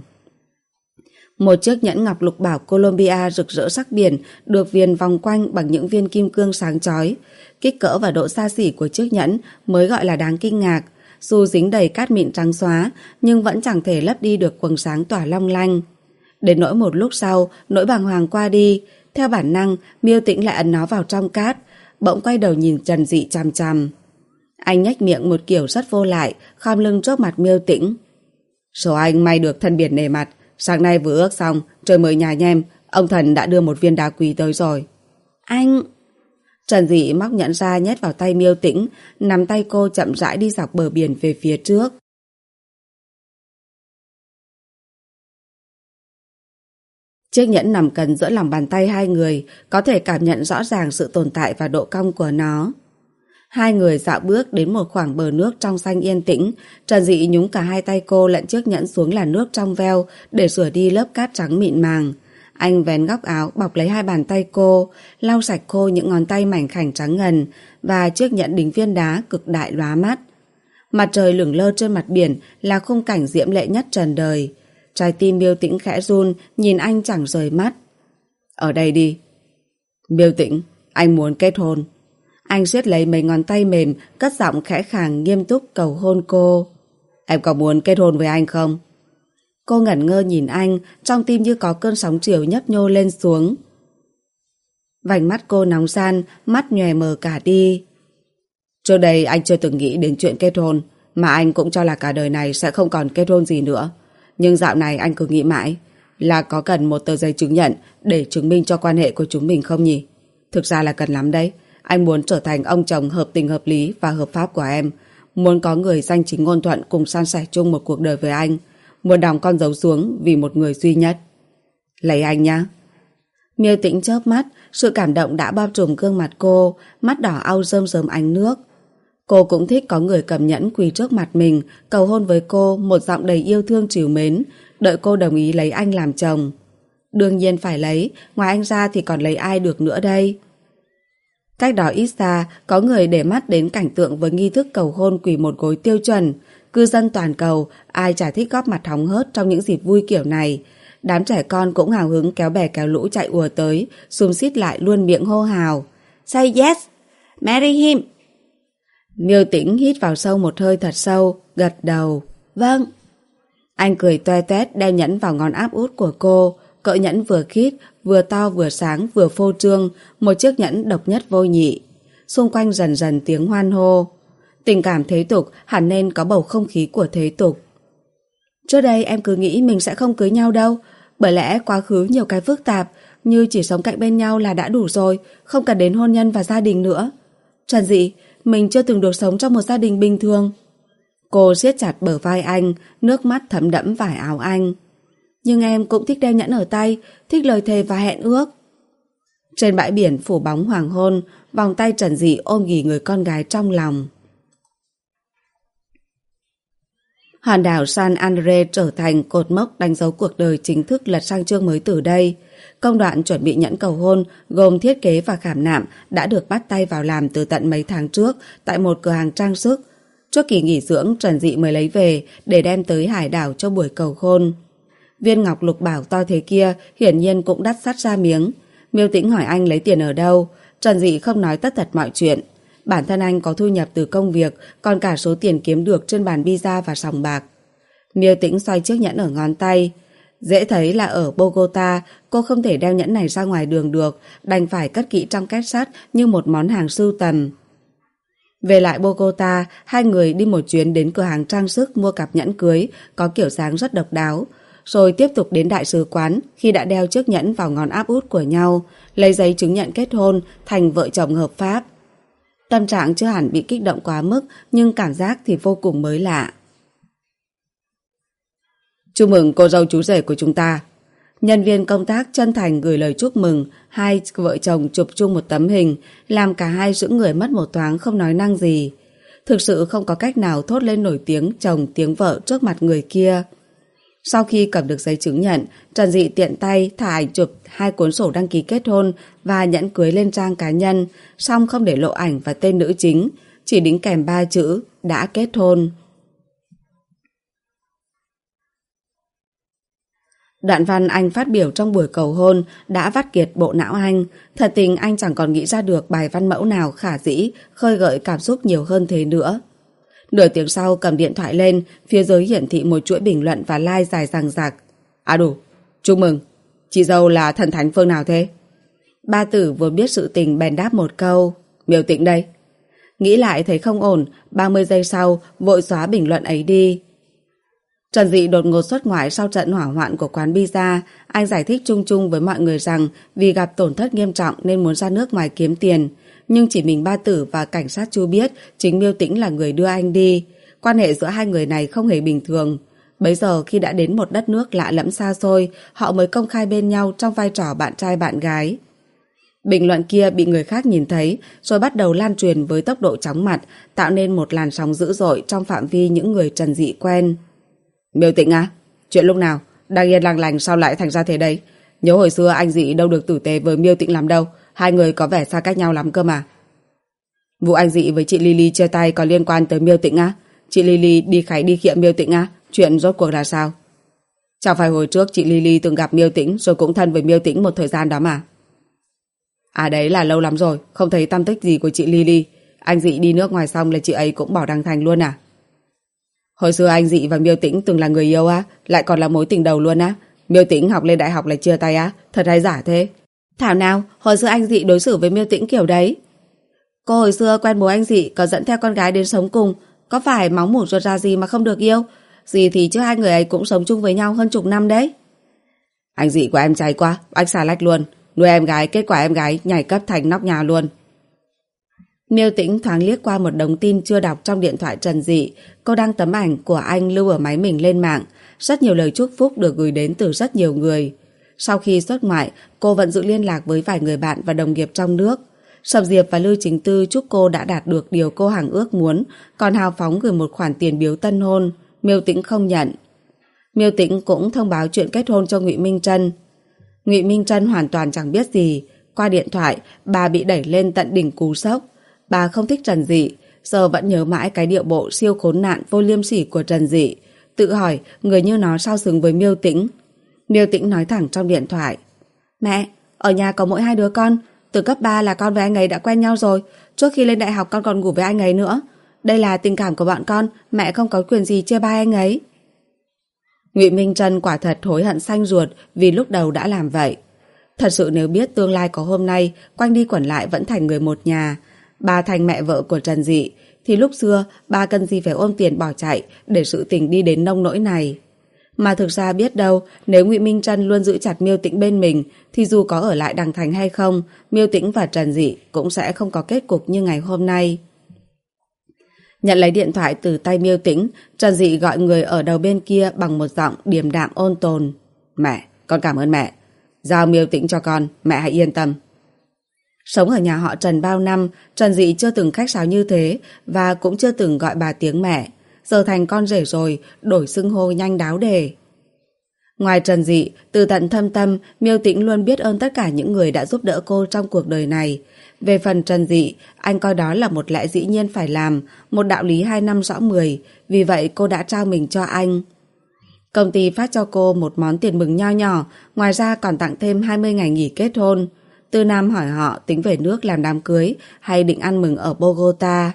Một chiếc nhẫn ngọc lục bảo Colombia rực rỡ sắc biển được viền vòng quanh bằng những viên kim cương sáng chói. Kích cỡ và độ xa xỉ của chiếc nhẫn mới gọi là đáng kinh ngạc. Dù dính đầy cát mịn trắng xóa, nhưng vẫn chẳng thể lấp đi được quầng sáng tỏa long lanh. Đến nỗi một lúc sau, nỗi bàng hoàng qua đi. Theo bản năng, Miêu Tĩnh lại ấn nó vào trong cát, bỗng quay đầu nhìn Trần Dị chằm chằm. Anh nhếch miệng một kiểu rất vô lại, khom lưng trước mặt Miêu Tĩnh. Số anh may được thân biển nể mặt. Sáng nay vừa ước xong, trời mới nhà nhem, ông thần đã đưa một viên đá quý tới rồi. Anh... Trần Dị móc nhẫn ra nhét vào tay Miêu Tĩnh, nắm tay cô chậm rãi đi dọc bờ biển về phía trước. Chiếc nhẫn nằm cần giữa lòng bàn tay hai người, có thể cảm nhận rõ ràng sự tồn tại và độ cong của nó. Hai người dạo bước đến một khoảng bờ nước trong xanh yên tĩnh. Trần Dị nhúng cả hai tay cô lẫn chiếc nhẫn xuống làn nước trong veo để rửa đi lớp cát trắng mịn màng. Anh vén góc áo bọc lấy hai bàn tay cô, lau sạch khô những ngón tay mảnh khảnh trắng ngần, và chiếc nhẫn đính viên đá cực đại lóa mắt. Mặt trời lửng lơ trên mặt biển là khung cảnh diễm lệ nhất trần đời. Trái tim Miêu Tĩnh khẽ run, nhìn anh chẳng rời mắt. Ở đây đi. Miêu Tĩnh, anh muốn kết hôn. Anh siết lấy mấy ngón tay mềm, cất giọng khẽ khàng nghiêm túc cầu hôn cô. Em có muốn kết hôn với anh không? Cô ngẩn ngơ nhìn anh, trong tim như có cơn sóng chiều nhấp nhô lên xuống. Vành mắt cô nóng ran, mắt nhòe mờ cả đi. Trước đây anh chưa từng nghĩ đến chuyện kết hôn, mà anh cũng cho là cả đời này sẽ không còn kết hôn gì nữa. Nhưng dạo này anh cứ nghĩ mãi là có cần một tờ giấy chứng nhận để chứng minh cho quan hệ của chúng mình không nhỉ? Thực ra là cần lắm đấy. Anh muốn trở thành ông chồng hợp tình hợp lý và hợp pháp của em. Muốn có người danh chính ngôn thuận cùng san sẻ chung một cuộc đời với anh. Muốn đóng con dấu xuống vì một người duy nhất. Lấy anh nhá. Miêu Tĩnh chớp mắt, sự cảm động đã bao trùm gương mặt cô, mắt đỏ au rơm rớm ánh nước. Cô cũng thích có người cầm nhẫn quỳ trước mặt mình, cầu hôn với cô một giọng đầy yêu thương trìu mến, đợi cô đồng ý lấy anh làm chồng. Đương nhiên phải lấy, ngoài anh ra thì còn lấy ai được nữa đây. Cách đó ít xa, có người để mắt đến cảnh tượng với nghi thức cầu hôn quỳ một gối tiêu chuẩn. Cư dân toàn cầu, ai chả thích góp mặt hóng hớt trong những dịp vui kiểu này. Đám trẻ con cũng hào hứng kéo bè kéo lũ chạy ùa tới, xúm xít lại luôn miệng hô hào. Say yes! Marry him! Miêu Tĩnh hít vào sâu một hơi thật sâu, gật đầu. Vâng. Anh cười toe toét đeo nhẫn vào ngón áp út của cô. Cỡ nhẫn vừa khít, vừa to vừa sáng vừa phô trương, một chiếc nhẫn độc nhất vô nhị. Xung quanh dần dần tiếng hoan hô. Tình cảm thế tục hẳn nên có bầu không khí của thế tục. Trước đây em cứ nghĩ mình sẽ không cưới nhau đâu, bởi lẽ quá khứ nhiều cái phức tạp, như chỉ sống cạnh bên nhau là đã đủ rồi, không cần đến hôn nhân và gia đình nữa. Trần Dị, mình chưa từng được sống trong một gia đình bình thường. Cô siết chặt bờ vai anh, nước mắt thấm đẫm vải áo anh. Nhưng em cũng thích đeo nhẫn ở tay, thích lời thề và hẹn ước. Trên bãi biển phủ bóng hoàng hôn, vòng tay Trần Dị ôm ghì người con gái trong lòng. Hòn đảo San André trở thành cột mốc đánh dấu cuộc đời chính thức lật sang chương mới từ đây. Công đoạn chuẩn bị nhẫn cầu hôn gồm thiết kế và khảm nạm đã được bắt tay vào làm từ tận mấy tháng trước tại một cửa hàng trang sức. Trước kỳ nghỉ dưỡng, Trần Dị mới lấy về để đem tới hải đảo cho buổi cầu hôn. Viên ngọc lục bảo to thế kia hiển nhiên cũng đắt sắt ra miếng. Miêu Tĩnh hỏi anh lấy tiền ở đâu. Trần Dị không nói tất tật mọi chuyện. Bản thân anh có thu nhập từ công việc, còn cả số tiền kiếm được trên bàn pizza và sòng bạc. Miêu Tĩnh xoay chiếc nhẫn ở ngón tay. Dễ thấy là ở Bogota, cô không thể đeo nhẫn này ra ngoài đường được, đành phải cất kỹ trong két sắt như một món hàng sưu tầm. Về lại Bogota, hai người đi một chuyến đến cửa hàng trang sức mua cặp nhẫn cưới có kiểu dáng rất độc đáo, rồi tiếp tục đến đại sứ quán khi đã đeo chiếc nhẫn vào ngón áp út của nhau, lấy giấy chứng nhận kết hôn thành vợ chồng hợp pháp. Tâm trạng chưa hẳn bị kích động quá mức, nhưng cảm giác thì vô cùng mới lạ. Chúc mừng cô dâu chú rể của chúng ta. Nhân viên công tác chân thành gửi lời chúc mừng. Hai vợ chồng chụp chung một tấm hình, làm cả hai sững người mất một thoáng không nói năng gì. Thực sự không có cách nào thốt lên nổi tiếng chồng tiếng vợ trước mặt người kia. Sau khi cầm được giấy chứng nhận, Trần Dị tiện tay thả ảnh chụp hai cuốn sổ đăng ký kết hôn và nhẫn cưới lên trang cá nhân, song không để lộ ảnh và tên nữ chính, chỉ đính kèm 3 chữ đã kết hôn. Đoạn văn anh phát biểu trong buổi cầu hôn đã vắt kiệt bộ não anh. Thật tình anh chẳng còn nghĩ ra được bài văn mẫu nào khả dĩ, khơi gợi cảm xúc nhiều hơn thế nữa. Nửa tiếng sau cầm điện thoại lên, phía dưới hiển thị một chuỗi bình luận và like dài dằng dặc. À đủ, chúc mừng. Chị dâu là thần thánh phương nào thế? Ba Tử vừa biết sự tình bèn đáp một câu. Miêu Tĩnh đây. Nghĩ lại thấy không ổn, 30 giây sau vội xóa bình luận ấy đi. Trần Dị đột ngột xuất ngoại sau trận hỏa hoạn của quán pizza. Anh giải thích chung chung với mọi người rằng vì gặp tổn thất nghiêm trọng nên muốn ra nước ngoài kiếm tiền. Nhưng chỉ mình Ba Tử và cảnh sát Chu biết chính Miêu Tĩnh là người đưa anh đi. Quan hệ giữa hai người này không hề bình thường. Bấy giờ khi đã đến một đất nước lạ lẫm xa xôi, họ mới công khai bên nhau trong vai trò bạn trai bạn gái. Bình luận kia bị người khác nhìn thấy rồi bắt đầu lan truyền với tốc độ chóng mặt, tạo nên một làn sóng dữ dội trong phạm vi những người Trần Dị quen. Miêu Tĩnh à? Chuyện lúc nào? Đang yên lành lành sao lại thành ra thế đấy? Nhớ hồi xưa anh Dị đâu được tử tế với Miêu Tĩnh lắm đâu. Hai người có vẻ xa cách nhau lắm cơ mà. Vụ anh Dị với chị Lily chia tay có liên quan tới Miêu Tĩnh à? Chị Lily đi khái đi khiệm Miêu Tĩnh à? Chuyện rốt cuộc là sao? Chẳng phải hồi trước chị Lily từng gặp Miêu Tĩnh rồi cũng thân với Miêu Tĩnh một thời gian đó mà. À đấy là lâu lắm rồi, không thấy tăm tích gì của chị Lily. Anh Dị đi nước ngoài xong là chị ấy cũng bỏ đăng thành luôn à? Hồi xưa anh Dị và Miêu Tĩnh từng là người yêu á, lại còn là mối tình đầu luôn á. Miêu Tĩnh học lên đại học lại chia tay á, thật hay giả thế? Thảo nào, hồi xưa anh Dị đối xử với Miêu Tĩnh kiểu đấy. Cô hồi xưa quen bố anh Dị có dẫn theo con gái đến sống cùng, có phải máu mủ ruột ra gì mà không được yêu? Gì thì chứ hai người ấy cũng sống chung với nhau hơn chục năm đấy. Anh Dị của em trai quá, anh xà lách luôn. Nuôi em gái, kết quả em gái nhảy cấp thành nóc nhà luôn. Miêu Tĩnh thoáng liếc qua một đống tin chưa đọc trong điện thoại Trần Dị. Cô đăng tấm ảnh của anh lưu ở máy mình lên mạng. Rất nhiều lời chúc phúc được gửi đến từ rất nhiều người. Sau khi xuất ngoại, cô vẫn giữ liên lạc với vài người bạn và đồng nghiệp trong nước. Sầm Diệp và Lưu Chính Tư chúc cô đã đạt được điều cô hằng ước muốn, còn hào phóng gửi một khoản tiền biếu tân hôn. Miêu Tĩnh không nhận. Miêu Tĩnh cũng thông báo chuyện kết hôn cho Ngụy Minh Trân. Ngụy Minh Trân hoàn toàn chẳng biết gì. Qua điện thoại, bà bị đẩy lên tận đỉnh cú sốc. Bà không thích Trần Dị, giờ vẫn nhớ mãi cái điệu bộ siêu khốn nạn vô liêm sỉ của Trần Dị. Tự hỏi người như nó sao xứng với Miêu Tĩnh. Miêu Tĩnh nói thẳng trong điện thoại: Mẹ, ở nhà có mỗi 2 đứa con. Từ cấp 3 là con với anh ấy đã quen nhau rồi. Trước khi lên đại học con còn ngủ với anh ấy nữa. Đây là tình cảm của bọn con, mẹ không có quyền gì chê bai anh ấy. Ngụy Minh Trân quả thật hối hận xanh ruột vì lúc đầu đã làm vậy. Thật sự nếu biết tương lai có hôm nay, quanh đi quẩn lại vẫn thành người một nhà, bà thành mẹ vợ của Trần Dị, thì lúc xưa bà cần gì phải ôm tiền bỏ chạy để sự tình đi đến nông nỗi này. Mà thực ra biết đâu, nếu Ngụy Minh Trân luôn giữ chặt Miêu Tĩnh bên mình, thì dù có ở lại Đằng Thành hay không, Miêu Tĩnh và Trần Dị cũng sẽ không có kết cục như ngày hôm nay. Nhận lấy điện thoại từ tay Miêu Tĩnh, Trần Dị gọi người ở đầu bên kia bằng một giọng điềm đạm ôn tồn: Mẹ, con cảm ơn mẹ. Giao Miêu Tĩnh cho con, mẹ hãy yên tâm. Sống ở nhà họ Trần bao năm, Trần Dị chưa từng khách sáo như thế và cũng chưa từng gọi bà tiếng mẹ. Giờ thành con rể rồi, đổi xưng hô nhanh đáo đề. Ngoài Trần Dị, từ tận thâm tâm, Miêu Tĩnh luôn biết ơn tất cả những người đã giúp đỡ cô trong cuộc đời này. Về phần Trần Dị, anh coi đó là một lẽ dĩ nhiên phải làm, một đạo lý 2 năm rõ 10, vì vậy cô đã trao mình cho anh. Công ty phát cho cô một món tiền mừng nho nhỏ, ngoài ra còn tặng thêm 20 ngày nghỉ kết hôn. Tư Nam hỏi họ tính về nước làm đám cưới hay định ăn mừng ở Bogota.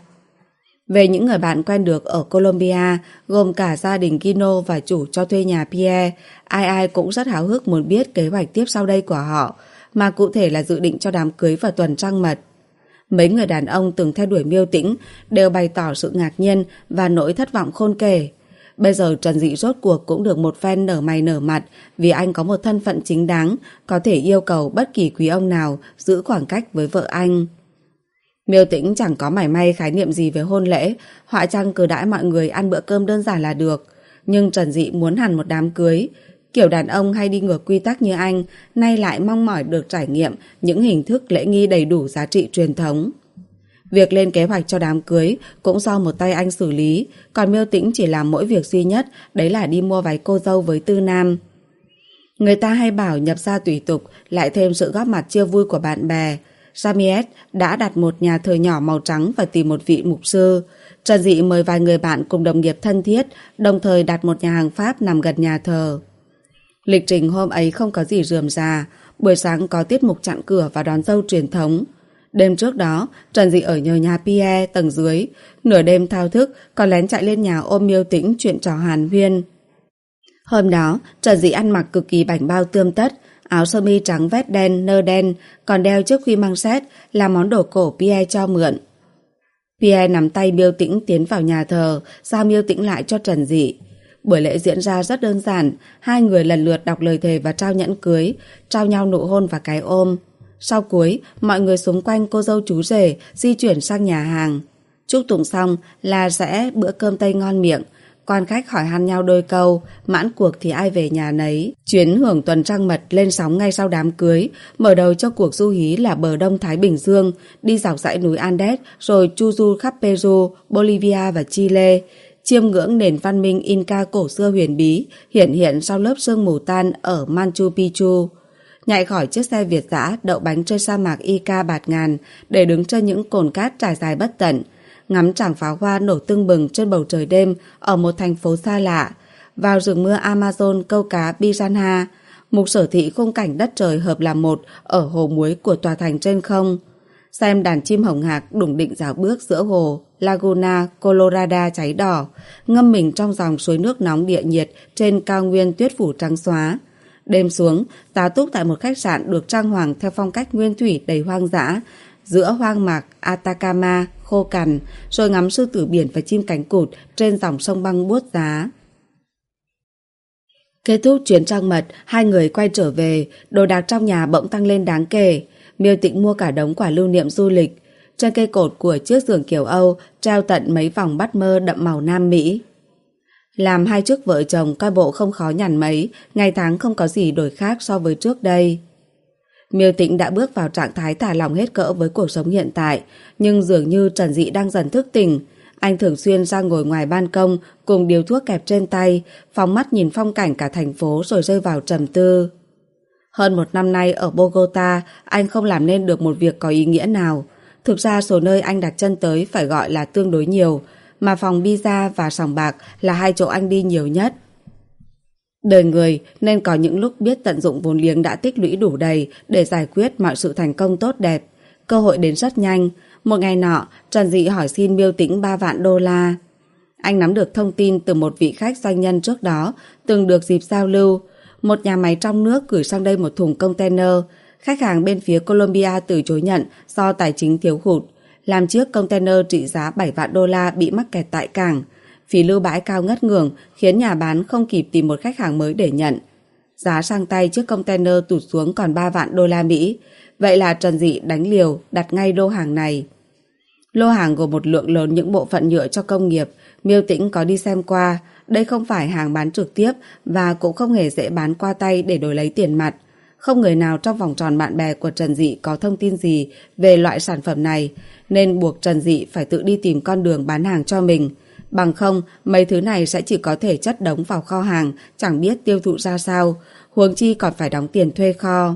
Về những người bạn quen được ở Colombia, gồm cả gia đình Kino và chủ cho thuê nhà Pierre, ai cũng rất háo hức muốn biết kế hoạch tiếp sau đây của họ, mà cụ thể là dự định cho đám cưới vào tuần trăng mật. Mấy người đàn ông từng theo đuổi Miêu Tĩnh đều bày tỏ sự ngạc nhiên và nỗi thất vọng khôn kể. Bây giờ Trần Dị rốt cuộc cũng được một phen nở mày nở mặt vì anh có một thân phận chính đáng, có thể yêu cầu bất kỳ quý ông nào giữ khoảng cách với vợ anh. Miêu Tĩnh chẳng có mảy may khái niệm gì về hôn lễ, họa chăng cứ đãi mọi người ăn bữa cơm đơn giản là được. Nhưng Trần Dị muốn hẳn một đám cưới. Kiểu đàn ông hay đi ngược quy tắc như anh, nay lại mong mỏi được trải nghiệm những hình thức lễ nghi đầy đủ giá trị truyền thống. Việc lên kế hoạch cho đám cưới cũng do một tay anh xử lý, còn Miêu Tĩnh chỉ làm mỗi việc duy nhất, đấy là đi mua váy cô dâu với Tư Nam. Người ta hay bảo nhập gia tùy tục, lại thêm sự góp mặt chia vui của bạn bè. Jamiet đã đặt một nhà thờ nhỏ màu trắng và tìm một vị mục sư. Trần Dị mời vài người bạn cùng đồng nghiệp thân thiết, đồng thời đặt một nhà hàng Pháp nằm gần nhà thờ. Lịch trình hôm ấy không có gì rườm rà. Buổi sáng có tiết mục chặn cửa và đón dâu truyền thống. Đêm trước đó, Trần Dị ở nhờ nhà Pierre tầng dưới. Nửa đêm thao thức, còn lén chạy lên nhà ôm Miêu Tĩnh chuyện trò hàn huyên. Hôm đó, Trần Dị ăn mặc cực kỳ bảnh bao tươm tất, áo sơ mi trắng vét đen, nơ đen, còn đeo chiếc khuy măng xét là món đồ cổ Pierre cho mượn. Pierre nắm tay Miêu Tĩnh tiến vào nhà thờ, giao Miêu Tĩnh lại cho Trần Dị. Buổi lễ diễn ra rất đơn giản, 2 người lần lượt đọc lời thề và trao nhẫn cưới, trao nhau nụ hôn và cái ôm. Sau cuối, mọi người xung quanh cô dâu chú rể di chuyển sang nhà hàng. Chúc tụng xong là sẽ bữa cơm Tây ngon miệng. Quan khách hỏi han nhau đôi câu, mãn cuộc thì ai về nhà nấy. Chuyến hưởng tuần trăng mật lên sóng ngay sau đám cưới. Mở đầu cho cuộc du hí là bờ đông Thái Bình Dương, đi dọc dãy núi Andes rồi chu du khắp Peru, Bolivia và Chile. Chiêm ngưỡng nền văn minh Inca cổ xưa huyền bí hiện hiện sau lớp sương mù tan ở Machu Picchu. Nhảy khỏi chiếc xe Việt dã đậu bánh trên sa mạc Ica bạt ngàn để đứng trên những cồn cát trải dài bất tận, ngắm tràng pháo hoa nổ tưng bừng trên bầu trời đêm ở một thành phố xa lạ, vào rừng mưa Amazon câu cá Piranha, mục sở thị khung cảnh đất trời hợp làm một ở hồ muối của tòa thành trên không, xem đàn chim hồng hạc đủng định dạo bước giữa hồ Laguna Colorada cháy đỏ, ngâm mình trong dòng suối nước nóng địa nhiệt trên cao nguyên tuyết phủ trắng xóa. Đêm xuống, tá túc tại một khách sạn được trang hoàng theo phong cách nguyên thủy đầy hoang dã, giữa hoang mạc Atacama khô cằn, rồi ngắm sư tử biển và chim cánh cụt trên dòng sông băng buốt giá. Kết thúc chuyến trăng mật, 2 người quay trở về, đồ đạc trong nhà bỗng tăng lên đáng kể. Miêu Tĩnh mua cả đống quà lưu niệm du lịch. Trên cây cột của chiếc giường kiểu Âu treo tận mấy vòng bắt mơ đậm màu Nam Mỹ. Làm 2 chiếc vợ chồng coi bộ không khó nhằn mấy, ngày tháng không có gì đổi khác so với trước đây. Miêu Tĩnh đã bước vào trạng thái thả lỏng hết cỡ với cuộc sống hiện tại, nhưng dường như Trần Dị đang dần thức tỉnh. Anh thường xuyên ra ngồi ngoài ban công cùng điếu thuốc kẹp trên tay, phóng mắt nhìn phong cảnh cả thành phố rồi rơi vào trầm tư. Hơn 1 năm nay ở Bogota, anh không làm nên được một việc có ý nghĩa nào. Thực ra số nơi anh đặt chân tới phải gọi là tương đối nhiều, mà phòng pizza và sòng bạc là 2 chỗ anh đi nhiều nhất. Đời người nên có những lúc biết tận dụng vốn liếng đã tích lũy đủ đầy để giải quyết mọi sự thành công tốt đẹp. Cơ hội đến rất nhanh. Một ngày nọ, Trần Dị hỏi xin Miêu Tĩnh 3 vạn đô la. Anh nắm được thông tin từ một vị khách doanh nhân trước đó, từng được dịp giao lưu. Một nhà máy trong nước gửi sang đây một thùng container. Khách hàng bên phía Colombia từ chối nhận do tài chính thiếu hụt. Làm chiếc container trị giá 7 vạn đô la bị mắc kẹt tại cảng. Phí lưu bãi cao ngất ngưởng khiến nhà bán không kịp tìm một khách hàng mới để nhận. Giá sang tay chiếc container tụt xuống còn 3 vạn đô la Mỹ. Vậy là Trần Dị đánh liều đặt ngay lô hàng này. Lô hàng gồm một lượng lớn những bộ phận nhựa cho công nghiệp. Miêu Tĩnh có đi xem qua. Đây không phải hàng bán trực tiếp và cũng không hề dễ bán qua tay để đổi lấy tiền mặt. Không người nào trong vòng tròn bạn bè của Trần Dị có thông tin gì về loại sản phẩm này, nên buộc Trần Dị phải tự đi tìm con đường bán hàng cho mình. Bằng không, mấy thứ này sẽ chỉ có thể chất đống vào kho hàng, chẳng biết tiêu thụ ra sao, huống chi còn phải đóng tiền thuê kho.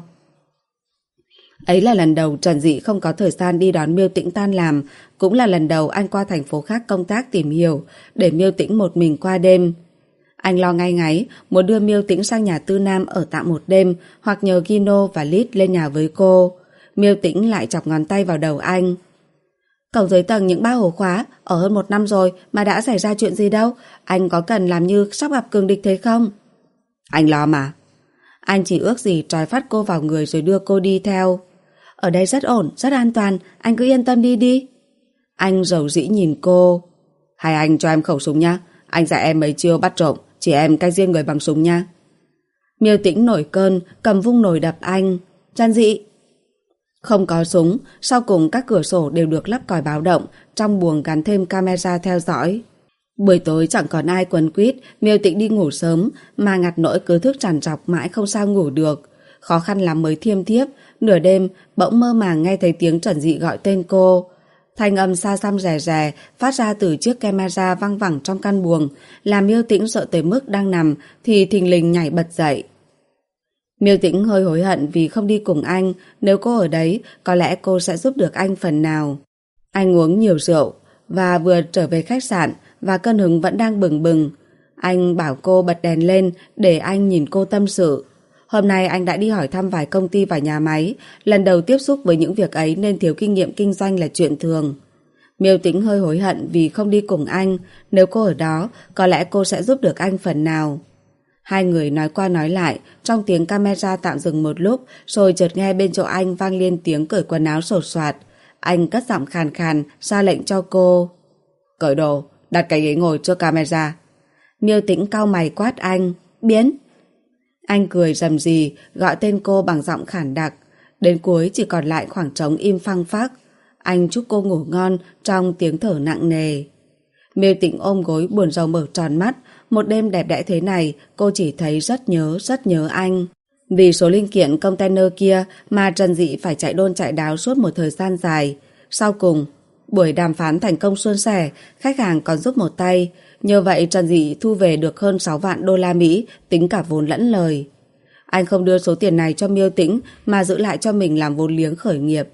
Ấy là lần đầu Trần Dị không có thời gian đi đón Miêu Tĩnh tan làm, cũng là lần đầu anh qua thành phố khác công tác tìm hiểu, để Miêu Tĩnh một mình qua đêm. Anh lo ngay ngáy, muốn đưa Miêu Tĩnh sang nhà Tư Nam ở tạm một đêm, hoặc nhờ Gino và Lít lên nhà với cô. Miêu Tĩnh lại chọc ngón tay vào đầu anh. Cổng dưới tầng những 3 ổ khóa, ở hơn 1 năm rồi mà đã xảy ra chuyện gì đâu, anh có cần làm như sắp gặp cường địch thế không? Anh lo mà. Anh chỉ ước gì trói phát cô vào người rồi đưa cô đi theo. Ở đây rất ổn, rất an toàn, anh cứ yên tâm đi đi. Anh rầu rĩ nhìn cô. Hay anh cho em khẩu súng nhá, anh dạy em mấy chiêu bắt trộm, chỉ em cách giết người bằng súng nha. Miêu Tĩnh nổi cơn, cầm vung nồi đập anh. Trần Dị. Không có súng, sau cùng các cửa sổ đều được lắp còi báo động, trong buồng gắn thêm camera theo dõi. Buổi tối chẳng còn ai quấn quýt, Miêu Tĩnh đi ngủ sớm, mà ngặt nỗi cứ thức trằn trọc mãi không sao ngủ được. Khó khăn lắm mới thiêm thiếp, nửa đêm bỗng mơ màng nghe thấy tiếng Trần Dị gọi tên cô. Thanh âm xa xăm rè rè phát ra từ chiếc camera văng vẳng trong căn buồng, làm Miêu Tĩnh sợ tới mức đang nằm thì thình lình nhảy bật dậy. Miêu Tĩnh hơi hối hận vì không đi cùng anh, nếu cô ở đấy có lẽ cô sẽ giúp được anh phần nào. Anh uống nhiều rượu và vừa trở về khách sạn và cơn hứng vẫn đang bừng bừng. Anh bảo cô bật đèn lên để anh nhìn cô tâm sự. Hôm nay anh đã đi hỏi thăm vài công ty và nhà máy, lần đầu tiếp xúc với những việc ấy nên thiếu kinh nghiệm kinh doanh là chuyện thường. Miêu Tĩnh hơi hối hận vì không đi cùng anh, nếu cô ở đó có lẽ cô sẽ giúp được anh phần nào. Hai người nói qua nói lại, trong tiếng camera tạm dừng một lúc, rồi chợt nghe bên chỗ anh vang lên tiếng cởi quần áo sột soạt. Anh cất giọng khàn khàn, ra lệnh cho cô. Cởi đồ, đặt cái ghế ngồi trước camera. Miêu Tĩnh cau mày quát anh. Biến. Anh cười rầm rì, gọi tên cô bằng giọng khản đặc. Đến cuối chỉ còn lại khoảng trống im phăng phắc. Anh chúc cô ngủ ngon trong tiếng thở nặng nề. Miêu Tĩnh ôm gối buồn rầu mở tròn mắt. Một đêm đẹp đẽ thế này, cô chỉ thấy rất nhớ anh. Vì số linh kiện container kia mà Trần Dị phải chạy đôn chạy đáo suốt một thời gian dài. Sau cùng, buổi đàm phán thành công suôn sẻ, khách hàng còn giúp một tay. Nhờ vậy Trần Dị thu về được hơn 6 vạn đô la Mỹ, tính cả vốn lẫn lời. Anh không đưa số tiền này cho Miêu Tĩnh mà giữ lại cho mình làm vốn liếng khởi nghiệp.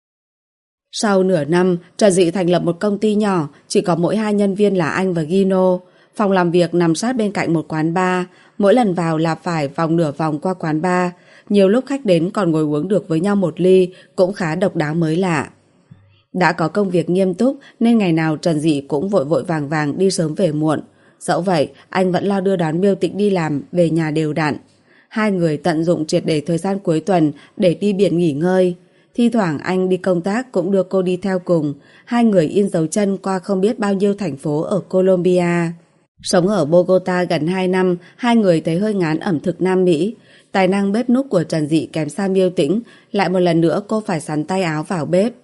Sau nửa năm, Trần Dị thành lập một công ty nhỏ, chỉ có mỗi 2 nhân viên là anh và Gino. Phòng làm việc nằm sát bên cạnh một quán bar, mỗi lần vào là phải vòng nửa vòng qua quán bar. Nhiều lúc khách đến còn ngồi uống được với nhau một ly, cũng khá độc đáo mới lạ. Đã có công việc nghiêm túc nên ngày nào Trần Dị cũng vội vội vàng vàng đi sớm về muộn. Dẫu vậy, anh vẫn lo đưa đón Miêu Tĩnh đi làm, về nhà đều đặn. Hai người tận dụng triệt để thời gian cuối tuần để đi biển nghỉ ngơi. Thi thoảng anh đi công tác cũng đưa cô đi theo cùng. Hai người in dấu chân qua không biết bao nhiêu thành phố ở Colombia. Sống ở Bogota gần 2 năm, hai người thấy hơi ngán ẩm thực Nam Mỹ. Tài năng bếp núc của Trần Dị kém xa Miêu Tĩnh, lại một lần nữa cô phải sắn tay áo vào bếp.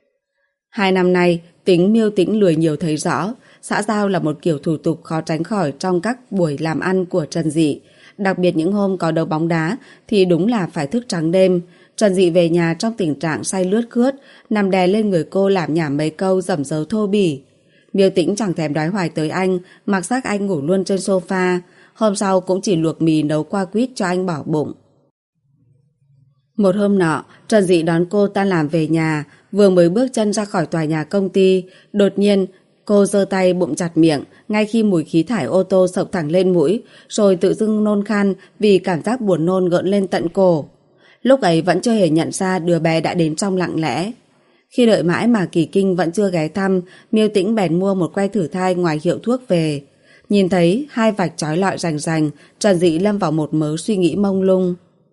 2 năm nay, tính Miêu Tĩnh lười nhiều thấy rõ. Xã giao là một kiểu thủ tục khó tránh khỏi trong các buổi làm ăn của Trần Dị. Đặc biệt những hôm có đấu bóng đá thì đúng là phải thức trắng đêm. Trần Dị về nhà trong tình trạng say lướt khướt, nằm đè lên người cô làm nhảm mấy câu dẩm dấu thô bỉ. Miêu Tĩnh chẳng thèm đoái hoài tới anh, mặc xác anh ngủ luôn trên sofa. Hôm sau cũng chỉ luộc mì nấu qua quýt cho anh bỏ bụng. Một hôm nọ, Trần Dị đón cô tan làm về nhà, vừa mới bước chân ra khỏi tòa nhà công ty, đột nhiên cô giơ tay bụng chặt miệng, ngay khi mùi khí thải ô tô xộc thẳng lên mũi, rồi tự dưng nôn khan vì cảm giác buồn nôn gợn lên tận cổ. Lúc ấy vẫn chưa hề nhận ra đứa bé đã đến trong lặng lẽ. Khi đợi mãi mà Kỳ Kinh vẫn chưa ghé thăm, Miêu Tĩnh bèn mua một que thử thai ngoài hiệu thuốc về. Nhìn thấy hai vạch chói lọi rành rành, Trần Dị lâm vào một mớ suy nghĩ mông lung.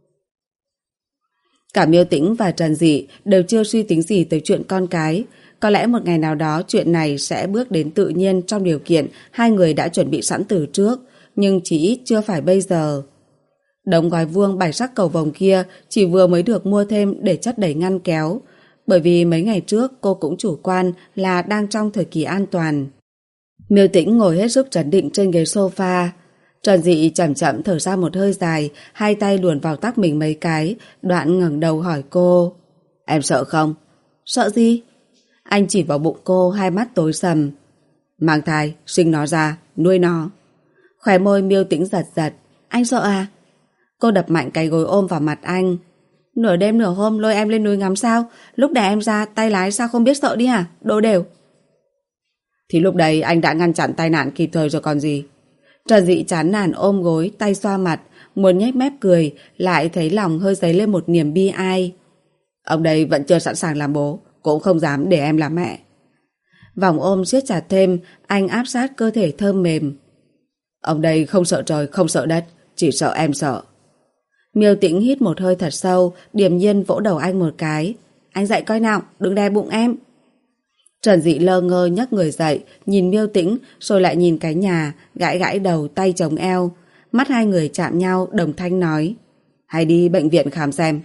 Cả Miêu Tĩnh và Trần Dị đều chưa suy tính gì tới chuyện con cái. Có lẽ một ngày nào đó chuyện này sẽ bước đến tự nhiên trong điều kiện hai người đã chuẩn bị sẵn từ trước, nhưng chỉ ít chưa phải bây giờ. Đống gói vuông 7 sắc cầu vồng kia chỉ vừa mới được mua thêm để chất đầy ngăn kéo, bởi vì mấy ngày trước cô cũng chủ quan là đang trong thời kỳ an toàn. Miêu Tĩnh ngồi hết sức trấn định trên ghế sofa. Trần Dị chậm chậm thở ra một hơi dài, hai tay luồn vào tóc mình mấy cái, đoạn ngẩng đầu hỏi cô: "Em sợ không?" "Sợ gì?" Anh chỉ vào bụng cô, hai mắt tối sầm. "Mang thai, sinh nó ra, nuôi nó." Khóe môi Miêu Tĩnh giật giật. "Anh sợ à?" Cô đập mạnh cái gối ôm vào mặt anh. "Nửa đêm nửa hôm lôi em lên núi ngắm sao? Lúc đẻ em ra tay lái sao không biết sợ đi hả? Đồ đều." "Thì lúc đấy anh đã ngăn chặn tai nạn kịp thời rồi còn gì." Trần Dị chán nản ôm gối, tay xoa mặt, muốn nhếch mép cười, lại thấy lòng hơi dấy lên một niềm bi ai. "Ông đây vẫn chưa sẵn sàng làm bố, cũng không dám để em làm mẹ." Vòng ôm siết chặt thêm, anh áp sát cơ thể thơm mềm. "Ông đây không sợ trời, không sợ đất, chỉ sợ em sợ." Miêu Tĩnh hít một hơi thật sâu, điềm nhiên vỗ đầu anh một cái. "Anh dậy coi nào, đừng đè bụng em." Trần Dị lơ ngơ nhấc người dậy, nhìn Miêu Tĩnh, rồi lại nhìn cái nhà, gãi gãi đầu, tay chống eo. Mắt hai người chạm nhau, đồng thanh nói: "Hay đi bệnh viện khám xem."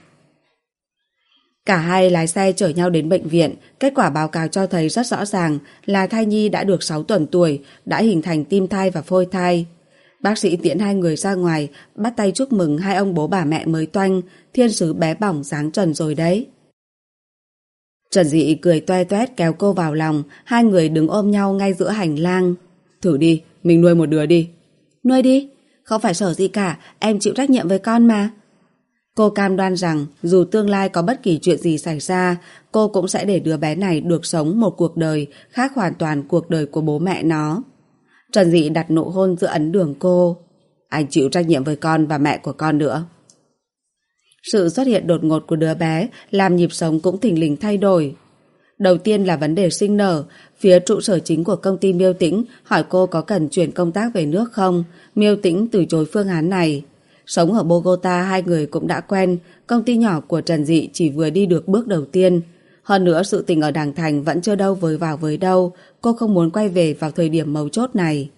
Cả hai lái xe chở nhau đến bệnh viện. Kết quả báo cáo cho thấy rất rõ ràng là thai nhi đã được 6 tuần tuổi, đã hình thành tim thai và phôi thai. Bác sĩ tiễn hai người ra ngoài, bắt tay chúc mừng hai ông bố bà mẹ mới toanh, thiên sứ bé bỏng dáng trần rồi đấy. Trần Dị cười toe toét kéo cô vào lòng, hai người đứng ôm nhau ngay giữa hành lang. "Thử đi, mình nuôi một đứa đi." "Nuôi đi, không phải sợ gì cả, em chịu trách nhiệm với con mà." Cô cam đoan rằng dù tương lai có bất kỳ chuyện gì xảy ra, cô cũng sẽ để đứa bé này được sống một cuộc đời khác hoàn toàn cuộc đời của bố mẹ nó. Trần Dị đặt nụ hôn giữa ấn đường cô. "Anh chịu trách nhiệm với con và mẹ của con nữa." Sự xuất hiện đột ngột của đứa bé làm nhịp sống cũng thình lình thay đổi. Đầu tiên là vấn đề sinh nở. Phía trụ sở chính của công ty Miêu Tĩnh hỏi cô có cần chuyển công tác về nước không. Miêu Tĩnh từ chối phương án này. Sống ở Bogota hai người cũng đã quen. Công ty nhỏ của Trần Dị chỉ vừa đi được bước đầu tiên. Hơn nữa sự tình ở Đàng Thành vẫn chưa đâu với vào với đâu. Cô không muốn quay về vào thời điểm mấu chốt này.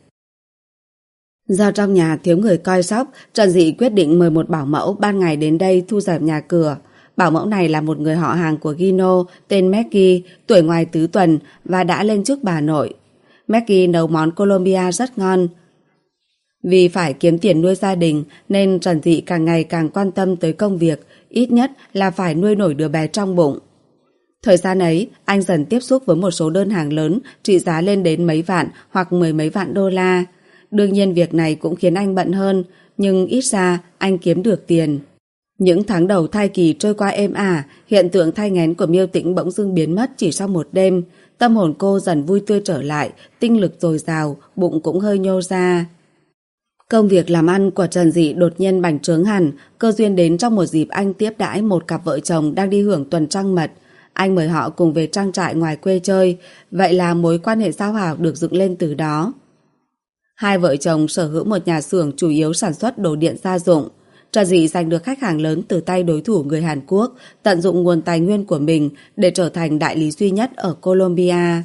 Do trong nhà thiếu người coi sóc, Trần Dị quyết định mời một bảo mẫu ban ngày đến đây thu dọn nhà cửa. Bảo mẫu này là một người họ hàng của Gino, tên Maggie, tuổi ngoài tứ tuần và đã lên chức bà nội. Maggie nấu món Colombia rất ngon. Vì phải kiếm tiền nuôi gia đình nên Trần Dị càng ngày càng quan tâm tới công việc, ít nhất là phải nuôi nổi đứa bé trong bụng. Thời gian ấy, anh dần tiếp xúc với một số đơn hàng lớn trị giá lên đến mấy vạn hoặc mười mấy vạn đô la. Đương nhiên việc này cũng khiến anh bận hơn, nhưng ít ra anh kiếm được tiền. Những tháng đầu thai kỳ trôi qua êm ả, hiện tượng thai nghén của Miêu Tĩnh bỗng dưng biến mất chỉ sau một đêm. Tâm hồn cô dần vui tươi trở lại, tinh lực dồi dào, bụng cũng hơi nhô ra. Công việc làm ăn của Trần Dị đột nhiên bành trướng hẳn, cơ duyên đến trong một dịp anh tiếp đãi một cặp vợ chồng đang đi hưởng tuần trăng mật. Anh mời họ cùng về trang trại ngoài quê chơi, vậy là mối quan hệ giao hảo được dựng lên từ đó. Hai vợ chồng sở hữu một nhà xưởng chủ yếu sản xuất đồ điện gia dụng. Trần Dị giành được khách hàng lớn từ tay đối thủ người Hàn Quốc, tận dụng nguồn tài nguyên của mình để trở thành đại lý duy nhất ở Colombia.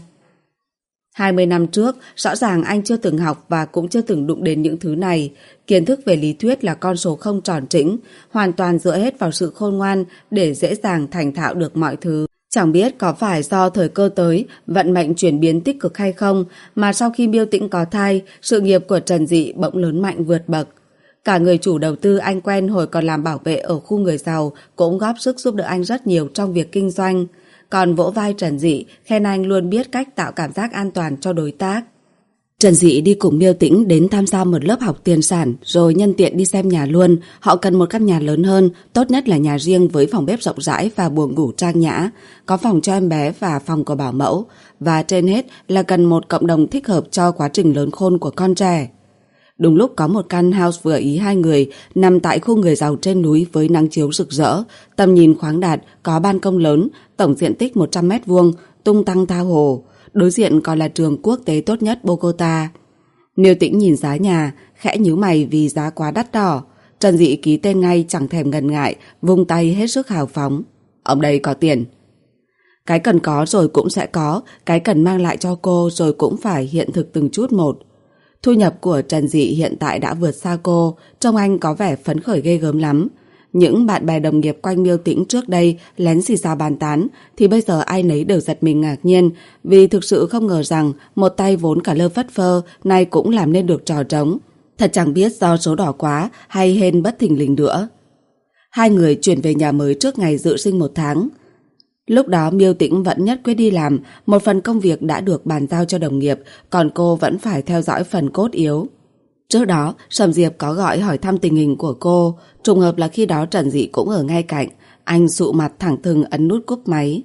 20 năm trước, rõ ràng anh chưa từng học và cũng chưa từng đụng đến những thứ này. Kiến thức về lý thuyết là con số không tròn trĩnh, hoàn toàn dựa hết vào sự khôn ngoan để dễ dàng thành thạo được mọi thứ. Chẳng biết có phải do thời cơ tới, vận mệnh chuyển biến tích cực hay không, mà sau khi Miêu Tĩnh có thai, sự nghiệp của Trần Dị bỗng lớn mạnh vượt bậc. Cả người chủ đầu tư anh quen hồi còn làm bảo vệ ở khu người giàu cũng góp sức giúp đỡ anh rất nhiều trong việc kinh doanh. Còn vỗ vai Trần Dị, khen anh luôn biết cách tạo cảm giác an toàn cho đối tác. Trần Dị đi cùng Miêu Tĩnh đến tham gia một lớp học tiền sản rồi nhân tiện đi xem nhà luôn. Họ cần một căn nhà lớn hơn, tốt nhất là nhà riêng với phòng bếp rộng rãi và buồng ngủ trang nhã, có phòng cho em bé và phòng của bảo mẫu, và trên hết là cần một cộng đồng thích hợp cho quá trình lớn khôn của con trẻ. Đúng lúc có một căn house vừa ý hai người nằm tại khu người giàu trên núi với nắng chiếu rực rỡ, tầm nhìn khoáng đạt, có ban công lớn, tổng diện tích 100 m², tung tăng tha hồ. Đối diện còn là trường quốc tế tốt nhất Bogota. Miêu Tĩnh nhìn giá nhà, khẽ nhíu mày vì giá quá đắt đỏ. Trần Dị ký tên ngay chẳng thèm ngần ngại, vung tay hết sức hào phóng. Ông đây có tiền. Cái cần có rồi cũng sẽ có, cái cần mang lại cho cô rồi cũng phải hiện thực từng chút một. Thu nhập của Trần Dị hiện tại đã vượt xa cô, trông anh có vẻ phấn khởi ghê gớm lắm. Những bạn bè đồng nghiệp quanh Miêu Tĩnh trước đây lén xì xào bàn tán thì bây giờ ai nấy đều giật mình ngạc nhiên vì thực sự không ngờ rằng một tay vốn cả lơ phất phơ nay cũng làm nên được trò trống. Thật chẳng biết do số đỏ quá hay hên bất thình lình nữa. Hai người chuyển về nhà mới trước ngày dự sinh 1 tháng. Lúc đó Miêu Tĩnh vẫn nhất quyết đi làm, một phần công việc đã được bàn giao cho đồng nghiệp, còn cô vẫn phải theo dõi phần cốt yếu. Trước đó, Sầm Diệp có gọi hỏi thăm tình hình của cô, trùng hợp là khi đó Trần Dị cũng ở ngay cạnh. Anh sụ mặt thẳng thừng ấn nút cúp máy.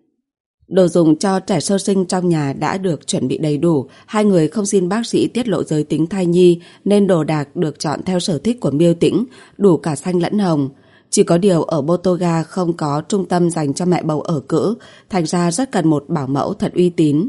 Đồ dùng cho trẻ sơ sinh trong nhà đã được chuẩn bị đầy đủ, hai người không xin bác sĩ tiết lộ giới tính thai nhi nên đồ đạc được chọn theo sở thích của Miêu Tĩnh, đủ cả xanh lẫn hồng. Chỉ có điều ở Botoga không có trung tâm dành cho mẹ bầu ở cữ, thành ra rất cần một bảo mẫu thật uy tín.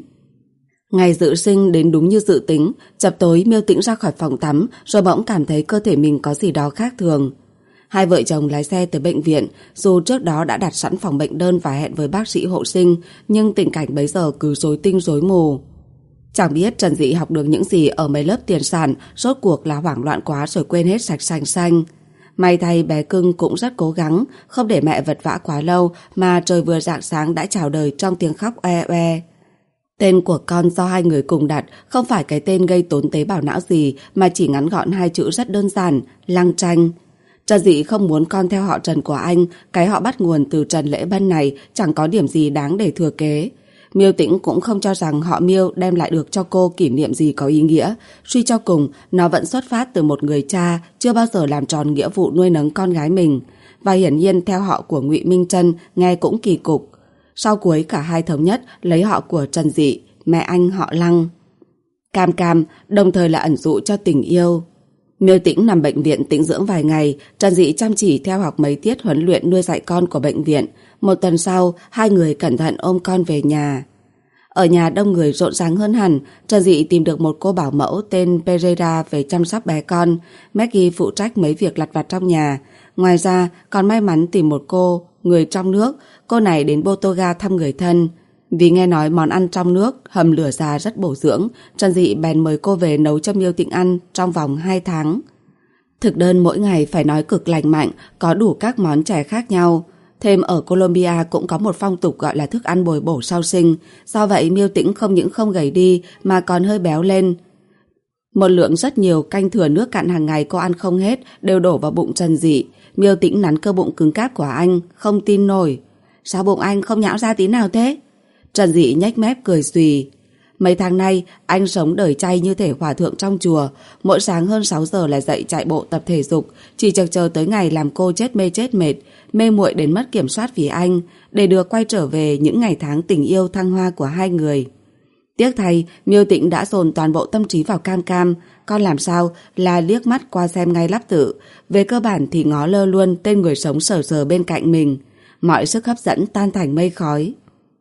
Ngày dự sinh đến đúng như dự tính, chập tối Miêu Tĩnh ra khỏi phòng tắm rồi bỗng cảm thấy cơ thể mình có gì đó khác thường. Hai vợ chồng lái xe tới bệnh viện, dù trước đó đã đặt sẵn phòng bệnh đơn và hẹn với bác sĩ hộ sinh, nhưng tình cảnh bấy giờ cứ rối tinh rối mù. Chẳng biết Trần Dị học được những gì ở mấy lớp tiền sản, rốt cuộc là hoảng loạn quá rồi quên hết sạch sành xanh. May thay bé cưng cũng rất cố gắng, không để mẹ vật vã quá lâu mà trời vừa rạng sáng đã chào đời trong tiếng khóc oe oe. Tên của con do hai người cùng đặt, không phải cái tên gây tốn tế bào não gì mà chỉ ngắn gọn hai chữ rất đơn giản, Lăng Tranh. Trần Dị không muốn con theo họ Trần của anh, cái họ bắt nguồn từ Trần Lễ Bân này chẳng có điểm gì đáng để thừa kế. Miêu Tĩnh cũng không cho rằng họ Miêu đem lại được cho cô kỷ niệm gì có ý nghĩa. Suy cho cùng, nó vẫn xuất phát từ một người cha chưa bao giờ làm tròn nghĩa vụ nuôi nấng con gái mình. Và hiển nhiên theo họ của Ngụy Minh Trân nghe cũng kỳ cục. Sau cuối cả hai thống nhất lấy họ của Trần Dị, mẹ anh họ Lăng. Cam Cam đồng thời là ẩn dụ cho tình yêu. Miêu Tĩnh nằm bệnh viện tĩnh dưỡng vài ngày, Trần Dị chăm chỉ theo học mấy tiết huấn luyện nuôi dạy con của bệnh viện. Một tuần sau, hai người cẩn thận ôm con về nhà. Ở nhà đông người rộn ràng hơn hẳn, Trần Dị tìm được một cô bảo mẫu tên Pereira về chăm sóc bé con. Maggie phụ trách mấy việc lặt vặt trong nhà. Ngoài ra, còn may mắn tìm một cô, người trong nước. Cô này đến Botoga thăm người thân. Vì nghe nói món ăn trong nước hầm lửa già rất bổ dưỡng, Trần Dị bèn mời cô về nấu cho Miêu Tĩnh ăn trong vòng 2 tháng. Thực đơn mỗi ngày phải nói cực lành mạnh, có đủ các món chè khác nhau. Thêm ở Colombia cũng có một phong tục gọi là thức ăn bồi bổ sau sinh. Do vậy Miêu Tĩnh không những không gầy đi mà còn hơi béo lên. Một lượng rất nhiều canh thừa nước cạn hàng ngày cô ăn không hết đều đổ vào bụng Trần Dị. Miêu Tĩnh nắn cơ bụng cứng cáp của anh, không tin nổi. Sao bụng anh không nhão ra tí nào thế? Trần Dị nhếch mép cười xùy. Mấy tháng nay anh sống đời chay như thể hòa thượng trong chùa. Mỗi sáng hơn 6 giờ là dậy chạy bộ tập thể dục, chỉ chực chờ tới ngày làm cô chết mê chết mệt, mê muội đến mất kiểm soát vì anh, để được quay trở về những ngày tháng tình yêu thăng hoa của hai người. Tiếc thay, Miêu Tĩnh đã dồn toàn bộ tâm trí vào Cam Cam. Con làm sao là liếc mắt qua xem ngay lắp tự. Về cơ bản thì ngó lơ luôn tên người sống sờ sờ bên cạnh mình. Mọi sức hấp dẫn tan thành mây khói.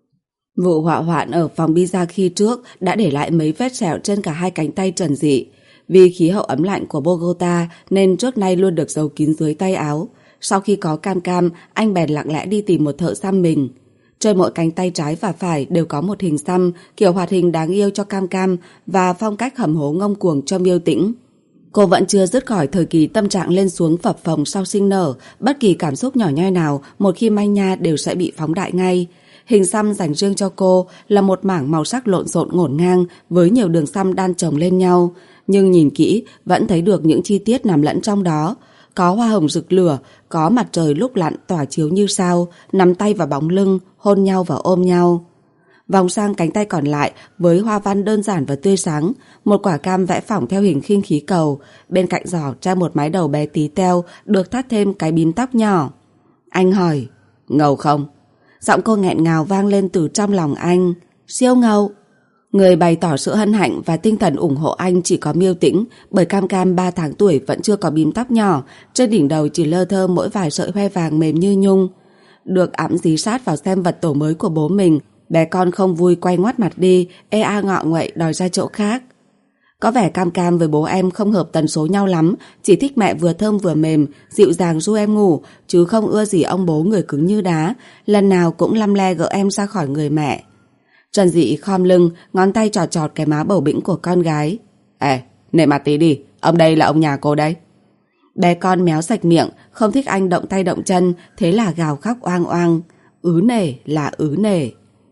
Vụ hỏa hoạn ở phòng pizza khi trước đã để lại mấy vết sẹo trên cả hai cánh tay Trần Dị. Vì khí hậu ấm lạnh của Bogota nên trước nay luôn được giấu kín dưới tay áo. Sau khi có Cam Cam, anh bèn lặng lẽ đi tìm một thợ xăm mình. Trên mỗi cánh tay trái và phải đều có một hình xăm, kiểu hoạt hình đáng yêu cho Cam Cam và phong cách hầm hố ngông cuồng cho Miêu Tĩnh. Cô vẫn chưa dứt khỏi thời kỳ tâm trạng lên xuống phập phồng sau sinh nở, bất kỳ cảm xúc nhỏ nhoi nào một khi manh nha đều sẽ bị phóng đại ngay. Hình xăm dành riêng cho cô là một mảng màu sắc lộn xộn ngổn ngang với nhiều đường xăm đan chồng lên nhau, nhưng nhìn kỹ vẫn thấy được những chi tiết nằm lẫn trong đó. Có hoa hồng rực lửa, có mặt trời lúc lặn tỏa chiếu như sao, nắm tay vào bóng lưng, hôn nhau và ôm nhau. Vòng sang cánh tay còn lại với hoa văn đơn giản và tươi sáng, một quả cam vẽ phỏng theo hình khinh khí cầu, bên cạnh giỏ treo một mái đầu bé tí teo được thắt thêm cái bím tóc nhỏ. Anh hỏi, ngầu không? Giọng cô nghẹn ngào vang lên từ trong lòng anh. Siêu ngầu. Người bày tỏ sự hân hạnh và tinh thần ủng hộ anh chỉ có Miêu Tĩnh, bởi Cam Cam 3 tháng tuổi vẫn chưa có bím tóc nhỏ, trên đỉnh đầu chỉ lơ thơ mỗi vài sợi hoe vàng mềm như nhung. Được ẵm dí sát vào xem vật tổ mới của bố mình, bé con không vui quay ngoắt mặt đi, ê a ngọ nguậy đòi ra chỗ khác. Có vẻ Cam Cam với bố em không hợp tần số nhau lắm, chỉ thích mẹ vừa thơm vừa mềm, dịu dàng ru em ngủ, chứ không ưa gì ông bố người cứng như đá, lần nào cũng lăm le gỡ em ra khỏi người mẹ. Trần Dị khom lưng, ngón tay chọt chọt cái má bầu bĩnh của con gái. Ê, nể mặt tí đi, ông đây là ông nhà cô đấy. Bé con méo sạch miệng, không thích anh động tay động chân, thế là gào khóc oang oang. Ứ nể là ứ nể.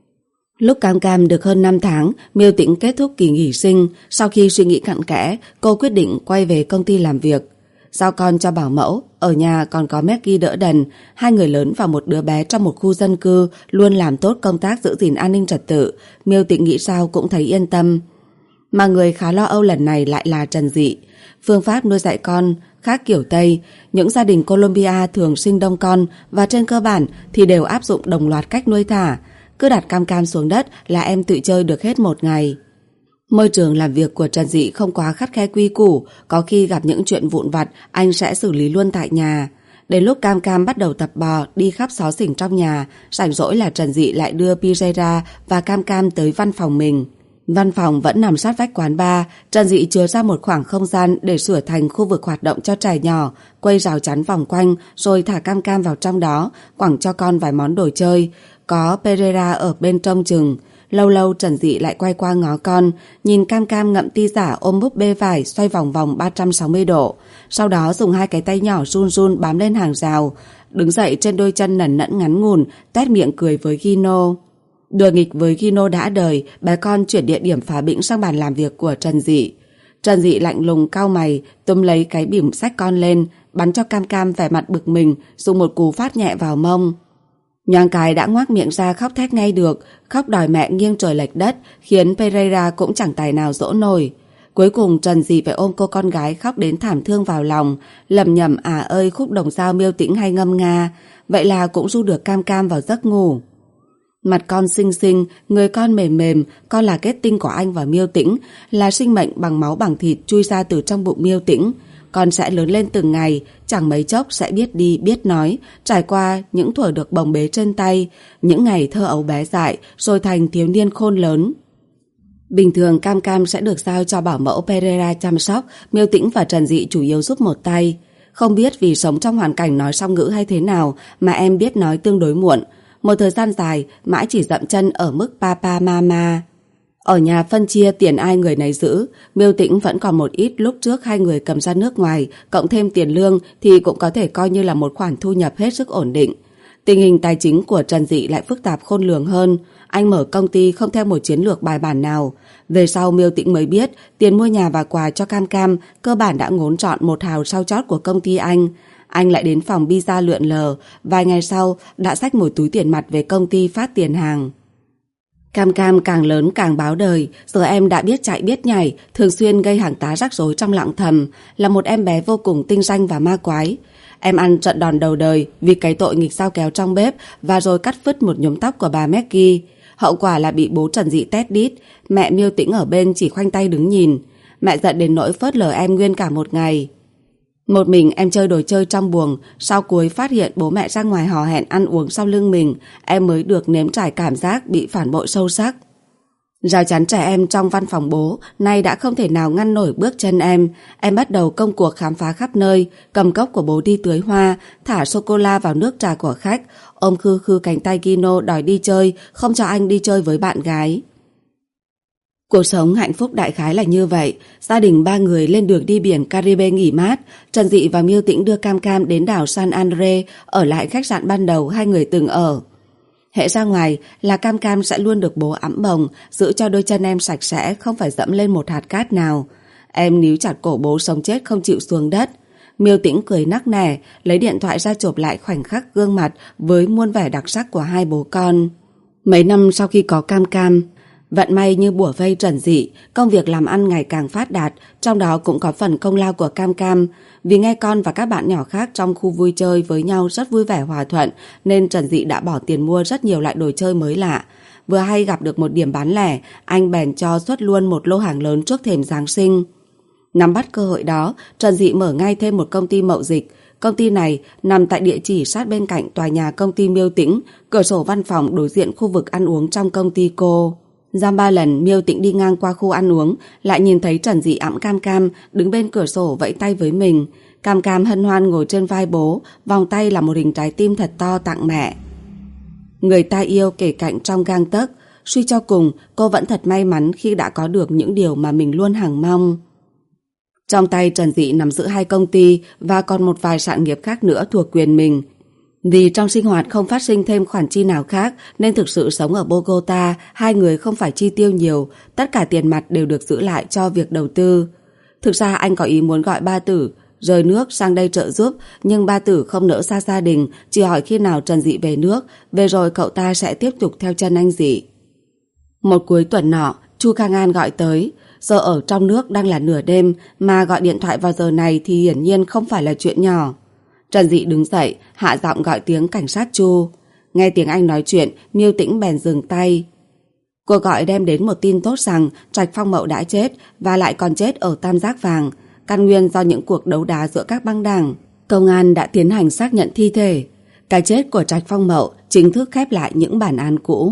Lúc Cam Cam được hơn 5 tháng, Miêu Tĩnh kết thúc kỳ nghỉ sinh. Sau khi suy nghĩ cặn kẽ, cô quyết định quay về công ty làm việc. Giao con cho bảo mẫu, ở nhà còn có Maggie đỡ đần, 2 người lớn và một đứa bé trong một khu dân cư luôn làm tốt công tác giữ gìn an ninh trật tự. Miêu Tĩnh nghĩ sao cũng thấy yên tâm. Mà người khá lo âu lần này lại là Trần Dị. Phương pháp nuôi dạy con khác kiểu Tây, những gia đình Colombia thường sinh đông con và trên cơ bản thì đều áp dụng đồng loạt cách nuôi thả. Cứ đặt Cam Cam xuống đất là em tự chơi được hết một ngày. Môi trường làm việc của Trần Dị không quá khắt khe quy củ, có khi gặp những chuyện vụn vặt anh sẽ xử lý luôn tại nhà. Đến lúc Cam Cam bắt đầu tập bò, đi khắp xó xỉnh trong nhà, rảnh rỗi là Trần Dị lại đưa Pizera và Cam Cam tới văn phòng mình. Văn phòng vẫn nằm sát vách quán bar, Trần Dị chừa ra một khoảng không gian để sửa thành khu vực hoạt động cho trẻ nhỏ, quây rào chắn vòng quanh rồi thả Cam Cam vào trong đó, quẳng cho con vài món đồ chơi. Có Pereira ở bên trông chừng. Lâu lâu Trần Dị lại quay qua ngó con, nhìn Cam Cam ngậm ti giả ôm búp bê vải xoay vòng vòng 360 độ. Sau đó dùng 2 cái tay nhỏ run run bám lên hàng rào, đứng dậy trên đôi chân nẩn nẫn ngắn ngủn, tét miệng cười với Gino. Đùa nghịch với Gino đã đời, bé con chuyển địa điểm phá bĩnh sang bàn làm việc của Trần Dị. Trần Dị lạnh lùng cau mày, túm lấy cái bỉm xách con lên, bắn cho Cam Cam vẻ mặt bực mình, dùng một cú phát nhẹ vào mông. Nhoáng cái đã ngoác miệng ra khóc thét ngay được, khóc đòi mẹ nghiêng trời lệch đất, khiến Pereira cũng chẳng tài nào dỗ nổi. Cuối cùng Trần Dị phải ôm cô con gái khóc đến thảm thương vào lòng, lầm nhầm ơi khúc đồng dao Miêu Tĩnh hay ngâm nga, vậy là cũng ru được Cam Cam vào giấc ngủ. Mặt con xinh xinh, người con mềm mềm, con là kết tinh của anh và Miêu Tĩnh, là sinh mệnh bằng máu bằng thịt chui ra từ trong bụng Miêu Tĩnh. Con sẽ lớn lên từng ngày, chẳng mấy chốc sẽ biết đi biết nói, trải qua những thuở được bồng bế trên tay, những ngày thơ ấu bé dại, rồi thành thiếu niên khôn lớn. Bình thường Cam Cam sẽ được giao cho bảo mẫu Pereira chăm sóc, Miêu Tĩnh và Trần Dị chủ yếu giúp một tay. Không biết vì sống trong hoàn cảnh nói song ngữ hay thế nào mà em biết nói tương đối muộn. Một thời gian dài, mãi chỉ dậm chân ở mức papa mama. Ở nhà phân chia tiền ai người nấy giữ, Miêu Tĩnh vẫn còn một ít lúc trước 2 người cầm ra nước ngoài, cộng thêm tiền lương thì cũng có thể coi như là một khoản thu nhập hết sức ổn định. Tình hình tài chính của Trần Dị lại phức tạp khôn lường hơn. Anh mở công ty không theo một chiến lược bài bản nào. Về sau Miêu Tĩnh mới biết tiền mua nhà và quà cho Cam Cam cơ bản đã ngốn trọn một hào sau chót của công ty anh. Anh lại đến phòng pizza lượn lờ, vài ngày sau đã xách một túi tiền mặt về công ty phát tiền hàng. Cam Cam càng lớn càng báo đời, giờ em đã biết chạy biết nhảy, thường xuyên gây hàng tá rắc rối trong lặng thầm, là một em bé vô cùng tinh danh và ma quái. Em ăn trận đòn đầu đời vì cái tội nghịch dao kéo trong bếp và rồi cắt phứt một nhúm tóc của bà Maggie. Hậu quả là bị bố Trần Dị tét đít, mẹ Miêu Tĩnh ở bên chỉ khoanh tay đứng nhìn. Mẹ giận đến nỗi phớt lờ em nguyên cả một ngày. Một mình em chơi đồ chơi trong buồng, sau cuối phát hiện bố mẹ ra ngoài hò hẹn ăn uống sau lưng mình, em mới được nếm trải cảm giác bị phản bội sâu sắc. Rào chắn trẻ em trong văn phòng bố nay đã không thể nào ngăn nổi bước chân em bắt đầu công cuộc khám phá khắp nơi, cầm cốc của bố đi tưới hoa, thả sô-cô-la vào nước trà của khách, ôm khư khư cánh tay Gino đòi đi chơi, không cho anh đi chơi với bạn gái. Cuộc sống hạnh phúc đại khái là như vậy. Gia đình 3 người lên đường đi biển Caribe nghỉ mát. Trần Dị và Miêu Tĩnh đưa Cam Cam đến đảo San Andre, ở lại khách sạn ban đầu 2 người từng ở. Hễ ra ngoài là Cam Cam sẽ luôn được bố ẵm bồng, giữ cho đôi chân em sạch sẽ, không phải dẫm lên một hạt cát nào. Em níu chặt cổ bố sống chết không chịu xuống đất. Miêu Tĩnh cười nắc nẻ, lấy điện thoại ra chụp lại khoảnh khắc gương mặt với muôn vẻ đặc sắc của hai bố con. Mấy năm sau khi có Cam Cam, vận may như bủa vây Trần Dị, công việc làm ăn ngày càng phát đạt, trong đó cũng có phần công lao của Cam Cam. Vì nghe con và các bạn nhỏ khác trong khu vui chơi với nhau rất vui vẻ hòa thuận, nên Trần Dị đã bỏ tiền mua rất nhiều loại đồ chơi mới lạ. Vừa hay gặp được một điểm bán lẻ, anh bèn cho xuất luôn một lô hàng lớn trước thềm Giáng sinh. Nắm bắt cơ hội đó, Trần Dị mở ngay thêm một công ty mậu dịch. Công ty này nằm tại địa chỉ sát bên cạnh tòa nhà công ty Miêu Tĩnh, cửa sổ văn phòng đối diện khu vực ăn uống trong công ty cô. Dăm ba lần Miêu Tĩnh đi ngang qua khu ăn uống, lại nhìn thấy Trần Dị ẵm Cam Cam đứng bên cửa sổ vẫy tay với mình. Cam Cam hân hoan ngồi trên vai bố, vòng tay là một hình trái tim thật to tặng mẹ. Người ta yêu kể cạnh trong gang tấc, suy cho cùng cô vẫn thật may mắn khi đã có được những điều mà mình luôn hằng mong. Trong tay Trần Dị nắm giữ 2 công ty và còn một vài sản nghiệp khác nữa thuộc quyền mình. Vì trong sinh hoạt không phát sinh thêm khoản chi nào khác nên thực sự sống ở Bogota, hai người không phải chi tiêu nhiều, tất cả tiền mặt đều được giữ lại cho việc đầu tư. Thực ra anh có ý muốn gọi ba Tử rời nước sang đây trợ giúp, nhưng ba Tử không nỡ xa gia đình, chỉ hỏi khi nào Trần Dị về nước, về rồi cậu ta sẽ tiếp tục theo chân anh Dị. Một cuối tuần nọ, Chu Khang An gọi tới. Giờ ở trong nước đang là nửa đêm mà gọi điện thoại vào giờ này thì hiển nhiên không phải là chuyện nhỏ. Trần Dị đứng dậy, hạ giọng gọi tiếng cảnh sát Chu. Nghe tiếng anh nói chuyện, Miêu Tĩnh bèn dừng tay. Cuộc gọi đem đến một tin tốt rằng Trạch Phong Mậu đã chết và lại còn chết ở Tam Giác Vàng, căn nguyên do những cuộc đấu đá giữa các băng đảng. Công an đã tiến hành xác nhận thi thể. Cái chết của Trạch Phong Mậu chính thức khép lại những bản án cũ.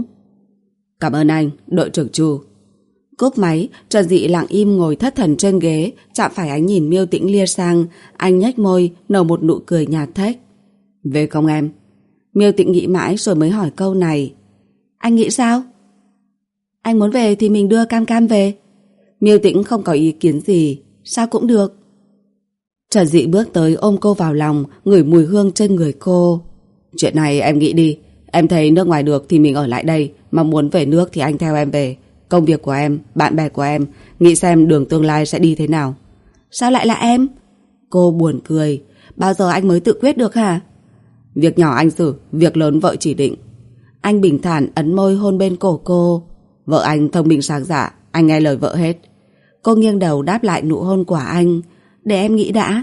Cảm ơn anh, đội trưởng Chu. Cúp máy, Trần Dị lặng im ngồi thất thần trên ghế, chạm phải ánh nhìn Miêu Tĩnh lia sang. Anh nhếch môi, nở một nụ cười nhạt thách. Về không em? Miêu Tĩnh nghĩ mãi rồi mới hỏi câu này. Anh nghĩ sao? Anh muốn về thì mình đưa Cam Cam về. Miêu Tĩnh không có ý kiến gì. Sao cũng được. Trần Dị bước tới ôm cô vào lòng, ngửi mùi hương trên người cô. Chuyện này em nghĩ đi. Em thấy nước ngoài được thì mình ở lại đây, mà muốn về nước thì anh theo em về. Công việc của em, bạn bè của em, nghĩ xem đường tương lai sẽ đi thế nào. Sao lại là em? Cô buồn cười. Bao giờ anh mới tự quyết được hả? Việc nhỏ anh xử, việc lớn vợ chỉ định. Anh bình thản ấn môi hôn bên cổ cô. Vợ anh thông minh sáng dạ, anh nghe lời vợ hết. Cô nghiêng đầu đáp lại nụ hôn của anh. Để em nghĩ đã.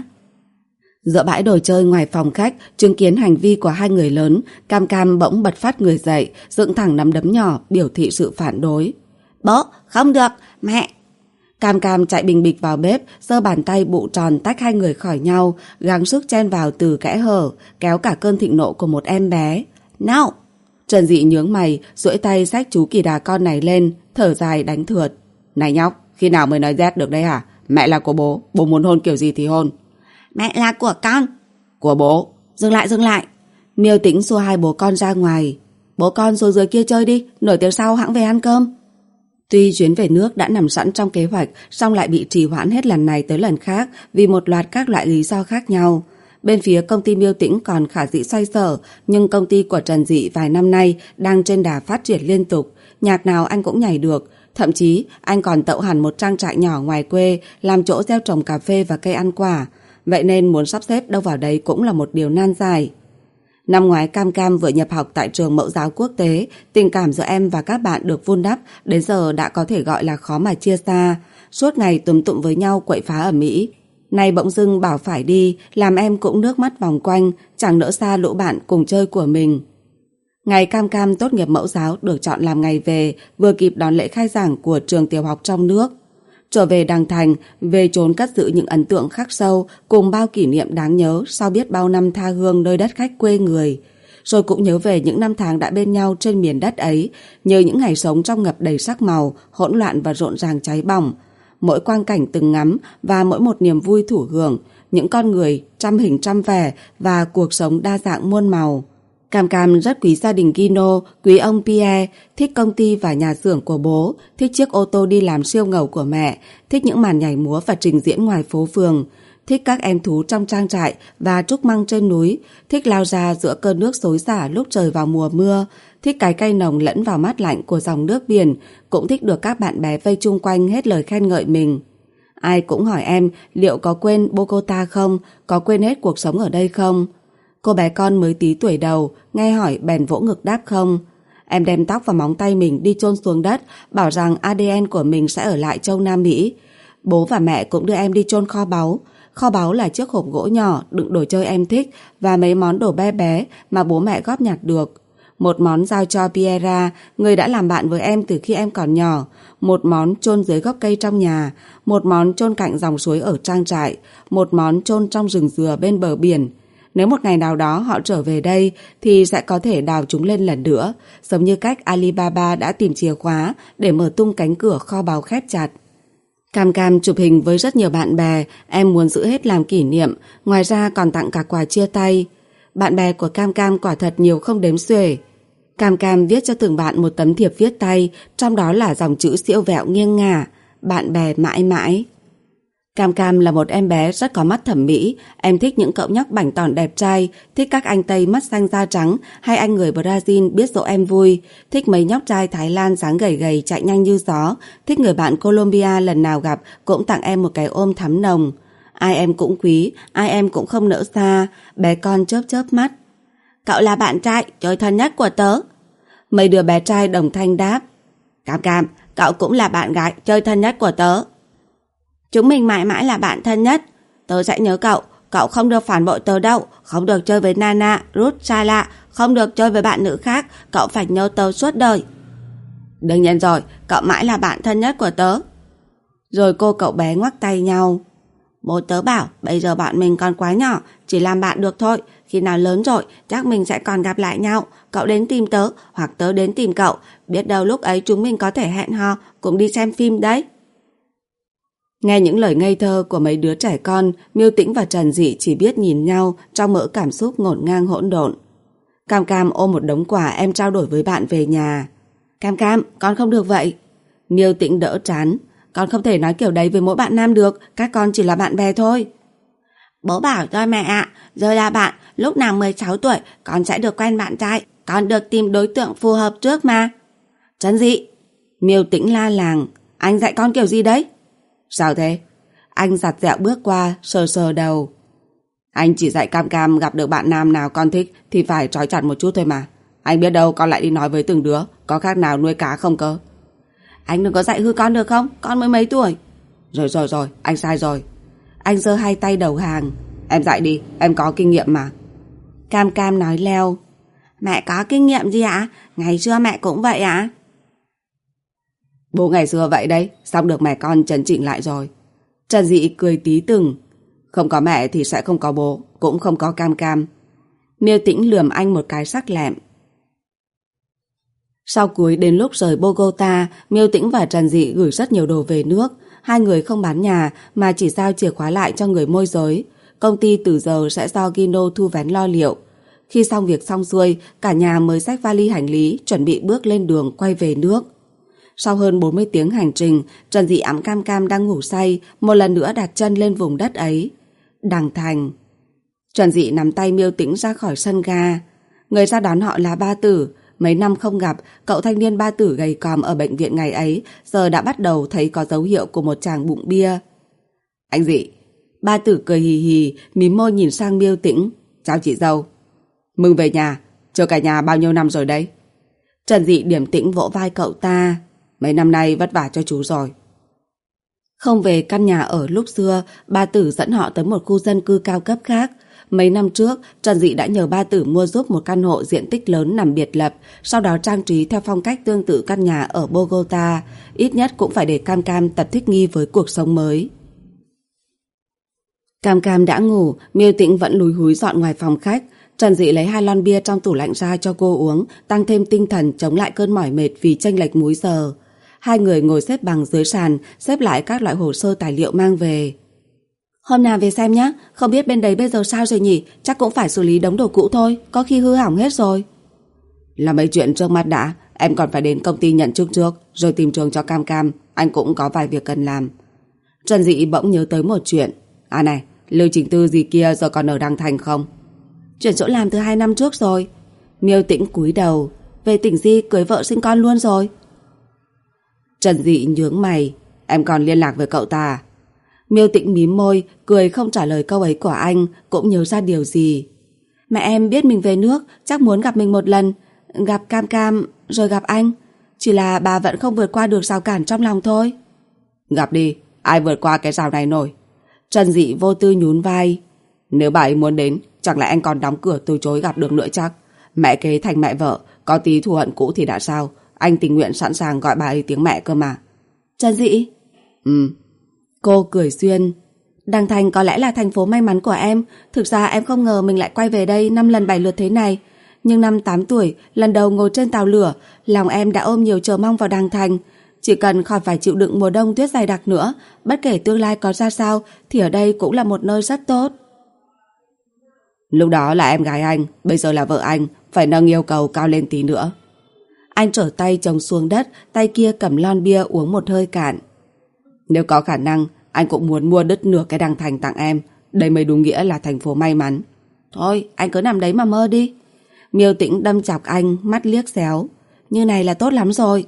Giữa bãi đồ chơi ngoài phòng khách, chứng kiến hành vi của hai người lớn, Cam Cam bỗng bật phát người dậy, dựng thẳng nắm đấm nhỏ biểu thị sự phản đối. Bố, không được, mẹ. Cam Cam chạy bình bịch vào bếp, giơ bàn tay bụ tròn tách hai người khỏi nhau, gắng sức chen vào từ kẽ hở, kéo cả cơn thịnh nộ của một em bé. Nào! Trần Dị nhướng mày, duỗi tay xách chú kỳ đà con này lên, thở dài đánh thượt. Này nhóc, khi nào mới nói rét được đấy hả? Mẹ là của bố, bố muốn hôn kiểu gì thì hôn. Mẹ là của con. Của bố. Dừng lại. Miêu Tĩnh xua hai bố con ra ngoài. Bố con xuống dưới kia chơi đi, nửa tiếng sau hẵng về ăn cơm. Tuy chuyến về nước đã nằm sẵn trong kế hoạch, song lại bị trì hoãn hết lần này tới lần khác vì một loạt các loại lý do khác nhau. Bên phía công ty Miêu Tĩnh còn khả dĩ xoay sở, nhưng công ty của Trần Dị vài năm nay đang trên đà phát triển liên tục, nhạc nào anh cũng nhảy được. Thậm chí anh còn tậu hẳn một trang trại nhỏ ngoài quê làm chỗ gieo trồng cà phê và cây ăn quả. Vậy nên muốn sắp xếp đâu vào đấy cũng là một điều nan giải. Năm ngoái Cam Cam vừa nhập học tại trường mẫu giáo quốc tế, tình cảm giữa em và các bạn được vun đắp, đến giờ đã có thể gọi là khó mà chia xa. Suốt ngày túm tụm với nhau quậy phá ở Mỹ. Nay bỗng dưng bảo phải đi, làm em cũng nước mắt vòng quanh, chẳng nỡ xa lũ bạn cùng chơi của mình. Ngày Cam Cam tốt nghiệp mẫu giáo được chọn làm ngày về, vừa kịp đón lễ khai giảng của trường tiểu học trong nước. Trở về Đàng Thành, về trốn cất giữ những ấn tượng khắc sâu cùng bao kỷ niệm đáng nhớ sau biết bao năm tha hương nơi đất khách quê người. Rồi cũng nhớ về những năm tháng đã bên nhau trên miền đất ấy, nhớ những ngày sống trong ngập đầy sắc màu, hỗn loạn và rộn ràng cháy bỏng. Mỗi quang cảnh từng ngắm và mỗi một niềm vui thủ hưởng, những con người trăm hình trăm vẻ và cuộc sống đa dạng muôn màu. Cam Cam rất quý gia đình Gino, quý ông Pierre, thích công ty và nhà xưởng của bố, thích chiếc ô tô đi làm siêu ngầu của mẹ, thích những màn nhảy múa và trình diễn ngoài phố phường. thích các em thú trong trang trại và trúc măng trên núi, thích lao ra giữa cơn nước xối xả lúc trời vào mùa mưa, thích cái cay nồng lẫn vào mát lạnh của dòng nước biển, cũng thích được các bạn bè vây chung quanh hết lời khen ngợi mình. Ai cũng hỏi em liệu có quên Bogota không, có quên hết cuộc sống ở đây không. Cô bé con mới tí tuổi đầu, nghe hỏi bèn vỗ ngực đáp không. Em đem tóc và móng tay mình đi chôn xuống đất, bảo rằng ADN của mình sẽ ở lại châu Nam Mỹ. Bố và mẹ cũng đưa em đi chôn kho báu. Kho báu là chiếc hộp gỗ nhỏ đựng đồ chơi em thích và mấy món đồ bé bé mà bố mẹ góp nhặt được. Một món giao cho Piera, người đã làm bạn với em từ khi em còn nhỏ. Một món chôn dưới gốc cây trong nhà. Một món chôn cạnh dòng suối ở trang trại. Một món chôn trong rừng dừa bên bờ biển. Nếu một ngày nào đó họ trở về đây thì sẽ có thể đào chúng lên lần nữa, giống như cách Alibaba đã tìm chìa khóa để mở tung cánh cửa kho báu khép chặt. Cam Cam chụp hình với rất nhiều bạn bè, em muốn giữ hết làm kỷ niệm, ngoài ra còn tặng cả quà chia tay. Bạn bè của Cam Cam quả thật nhiều không đếm xuể. Cam Cam viết cho từng bạn một tấm thiệp viết tay, trong đó là dòng chữ siêu vẹo nghiêng ngả: bạn bè mãi mãi. Cam Cam là một em bé rất có mắt thẩm mỹ, em thích những cậu nhóc bảnh tỏn đẹp trai, thích các anh Tây mắt xanh da trắng hay anh người Brazil biết dỗ em vui, thích mấy nhóc trai Thái Lan dáng gầy gầy chạy nhanh như gió, thích người bạn Colombia lần nào gặp cũng tặng em một cái ôm thắm nồng. Ai em cũng quý, ai em cũng không nỡ xa, bé con chớp chớp mắt. Cậu là bạn trai chơi thân nhất của tớ. Mấy đứa bé trai đồng thanh đáp. Cam Cam, cậu cũng là bạn gái chơi thân nhất của tớ. Chúng mình mãi mãi là bạn thân nhất. Tớ sẽ nhớ cậu, cậu không được phản bội tớ đâu, không được chơi với Nana, Ruth, Sala, không được chơi với bạn nữ khác, cậu phải nhớ tớ suốt đời. Đương nhiên rồi, cậu mãi là bạn thân nhất của tớ. Rồi cô cậu bé ngoắc tay nhau. Bố tớ bảo bây giờ bọn mình còn quá nhỏ, chỉ làm bạn được thôi, khi nào lớn rồi chắc mình sẽ còn gặp lại nhau, cậu đến tìm tớ hoặc tớ đến tìm cậu, biết đâu lúc ấy chúng mình có thể hẹn hò cùng đi xem phim đấy. Nghe những lời ngây thơ của mấy đứa trẻ con, Miêu Tĩnh và Trần Dị chỉ biết nhìn nhau trong mỡ cảm xúc ngổn ngang hỗn độn. Cam Cam ôm một đống quà em trao đổi với bạn về nhà. Cam Cam, con không được vậy. Miêu Tĩnh đỡ trán. Con không thể nói kiểu đấy với mỗi bạn nam được, các con chỉ là bạn bè thôi. Bố bảo rồi mẹ ạ, rồi là bạn, lúc nào 16 tuổi con sẽ được quen bạn trai, con được tìm đối tượng phù hợp trước mà. Trần Dị, Miêu Tĩnh la làng, anh dạy con kiểu gì đấy? Sao thế? Anh giặt dẹo bước qua, sờ sờ đầu. Anh chỉ dạy Cam Cam gặp được bạn nam nào con thích thì phải trói chặt một chút thôi mà. Anh biết đâu con lại đi nói với từng đứa, có khác nào nuôi cá không cơ. Anh đừng có dạy hư con được không? Con mới mấy tuổi. Rồi, anh sai rồi. Anh giơ hai tay đầu hàng. Em dạy đi, em có kinh nghiệm mà. Cam Cam nói leo. Mẹ có kinh nghiệm gì ạ? Ngày xưa mẹ cũng vậy ạ? Bố ngày xưa vậy đấy, xong được mẹ con chấn chỉnh lại rồi. Trần Dị cười tí từng. Không có mẹ thì sẽ không có bố, cũng không có Cam Cam. Miêu Tĩnh lườm anh một cái sắc lẹm. Sau cuối đến lúc rời Bogota, Miêu Tĩnh và Trần Dị gửi rất nhiều đồ về nước. Hai người không bán nhà mà chỉ giao chìa khóa lại cho người môi giới. Công ty từ giờ sẽ do Gino thu vén lo liệu. Khi xong việc xong xuôi, cả nhà mới xách vali hành lý, chuẩn bị bước lên đường quay về nước. Sau hơn 40 tiếng hành trình, Trần Dị ẵm Cam Cam đang ngủ say, một lần nữa đặt chân lên vùng đất ấy. Đằng Thành. Trần Dị nắm tay Miêu Tĩnh ra khỏi sân ga. Người ra đón họ là Ba Tử. Mấy năm không gặp, cậu thanh niên Ba Tử gầy còm ở bệnh viện ngày ấy giờ đã bắt đầu thấy có dấu hiệu của một chàng bụng bia. Anh Dị. Ba Tử cười hì hì, mím môi nhìn sang Miêu Tĩnh. Chào chị dâu. Mừng về nhà, chờ cả nhà bao nhiêu năm rồi đấy? Trần Dị điềm tĩnh vỗ vai cậu ta. Mấy năm nay vất vả cho chú rồi. Không về căn nhà ở lúc xưa, Ba Tử dẫn họ tới một khu dân cư cao cấp khác. Mấy năm trước, Trần Dị đã nhờ Ba Tử mua giúp một căn hộ diện tích lớn nằm biệt lập, sau đó trang trí theo phong cách tương tự căn nhà ở Bogota. Ít nhất cũng phải để Cam Cam tập thích nghi với cuộc sống mới. Cam Cam đã ngủ, Miêu Tĩnh vẫn lúi húi dọn ngoài phòng khách. Trần Dị lấy 2 lon bia trong tủ lạnh ra cho cô uống, tăng thêm tinh thần chống lại cơn mỏi mệt vì chênh lệch múi giờ. Hai người ngồi xếp bằng dưới sàn, xếp lại các loại hồ sơ tài liệu mang về. Hôm nào về xem nhé, không biết bên đấy bây giờ sao rồi nhỉ, chắc cũng phải xử lý đống đồ cũ thôi, có khi hư hỏng hết rồi. Là mấy chuyện trước mắt đã, em còn phải đến công ty nhận chức trước, rồi tìm trường cho Cam Cam, anh cũng có vài việc cần làm. Trần Dị bỗng nhớ tới một chuyện. À này, Lưu Chính Tư gì kia giờ còn ở Đăng Thành không? Chuyển chỗ làm từ 2 năm trước rồi. Miêu Tĩnh cúi đầu. Về tỉnh Di cưới vợ sinh con luôn rồi. Trần Dị nhướng mày. Em còn liên lạc với cậu ta à? Miêu Tĩnh mím môi, cười không trả lời câu ấy của anh, cũng nhớ ra điều gì. Mẹ em biết mình về nước, chắc muốn gặp mình một lần. Gặp Cam Cam, rồi gặp anh. Chỉ là bà vẫn không vượt qua được rào cản trong lòng thôi. Gặp đi, ai vượt qua cái rào này nổi. Trần Dị vô tư nhún vai. Nếu bà ấy muốn đến, chẳng lẽ anh còn đóng cửa từ chối gặp được nữa chắc? Mẹ kế thành mẹ vợ, có tí thù hận cũ thì đã sao? Anh tình nguyện sẵn sàng gọi bà ấy tiếng mẹ cơ mà. Trần Dị? Cô cười xuyên. Đăng Thành có lẽ là thành phố may mắn của em. Thực ra em không ngờ mình lại quay về đây 5 lần 7 lượt thế này. Nhưng năm 8 tuổi, lần đầu ngồi trên tàu lửa, lòng em đã ôm nhiều chờ mong vào Đăng Thành. Chỉ cần khỏi phải chịu đựng mùa đông tuyết dày đặc nữa, bất kể tương lai có ra sao, thì ở đây cũng là một nơi rất tốt. Lúc đó là em gái anh, bây giờ là vợ anh, phải nâng yêu cầu cao lên tí nữa. Anh trở tay chồng xuống đất, tay kia cầm lon bia uống một hơi cạn. Nếu có khả năng, anh cũng muốn mua đứt nửa cái Đăng Thành tặng em. Đây mới đúng nghĩa là thành phố may mắn. Thôi, anh cứ nằm đấy mà mơ đi. Miêu Tĩnh đâm chọc anh, mắt liếc xéo. Như này là tốt lắm rồi.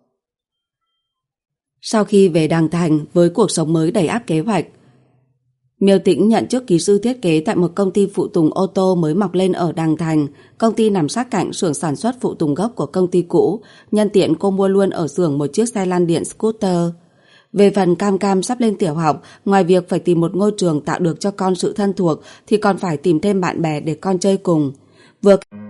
Sau khi về Đăng Thành với cuộc sống mới đầy ắp kế hoạch, Miêu Tĩnh nhận chức kỹ sư thiết kế tại một công ty phụ tùng ô tô mới mọc lên ở Đăng Thành. Công ty nằm sát cạnh xưởng sản xuất phụ tùng gốc của công ty cũ. Nhân tiện cô mua luôn ở xưởng một chiếc xe lăn điện scooter. Về phần Cam Cam sắp lên tiểu học, ngoài việc phải tìm một ngôi trường tạo được cho con sự thân thuộc thì còn phải tìm thêm bạn bè để con chơi cùng. Vừa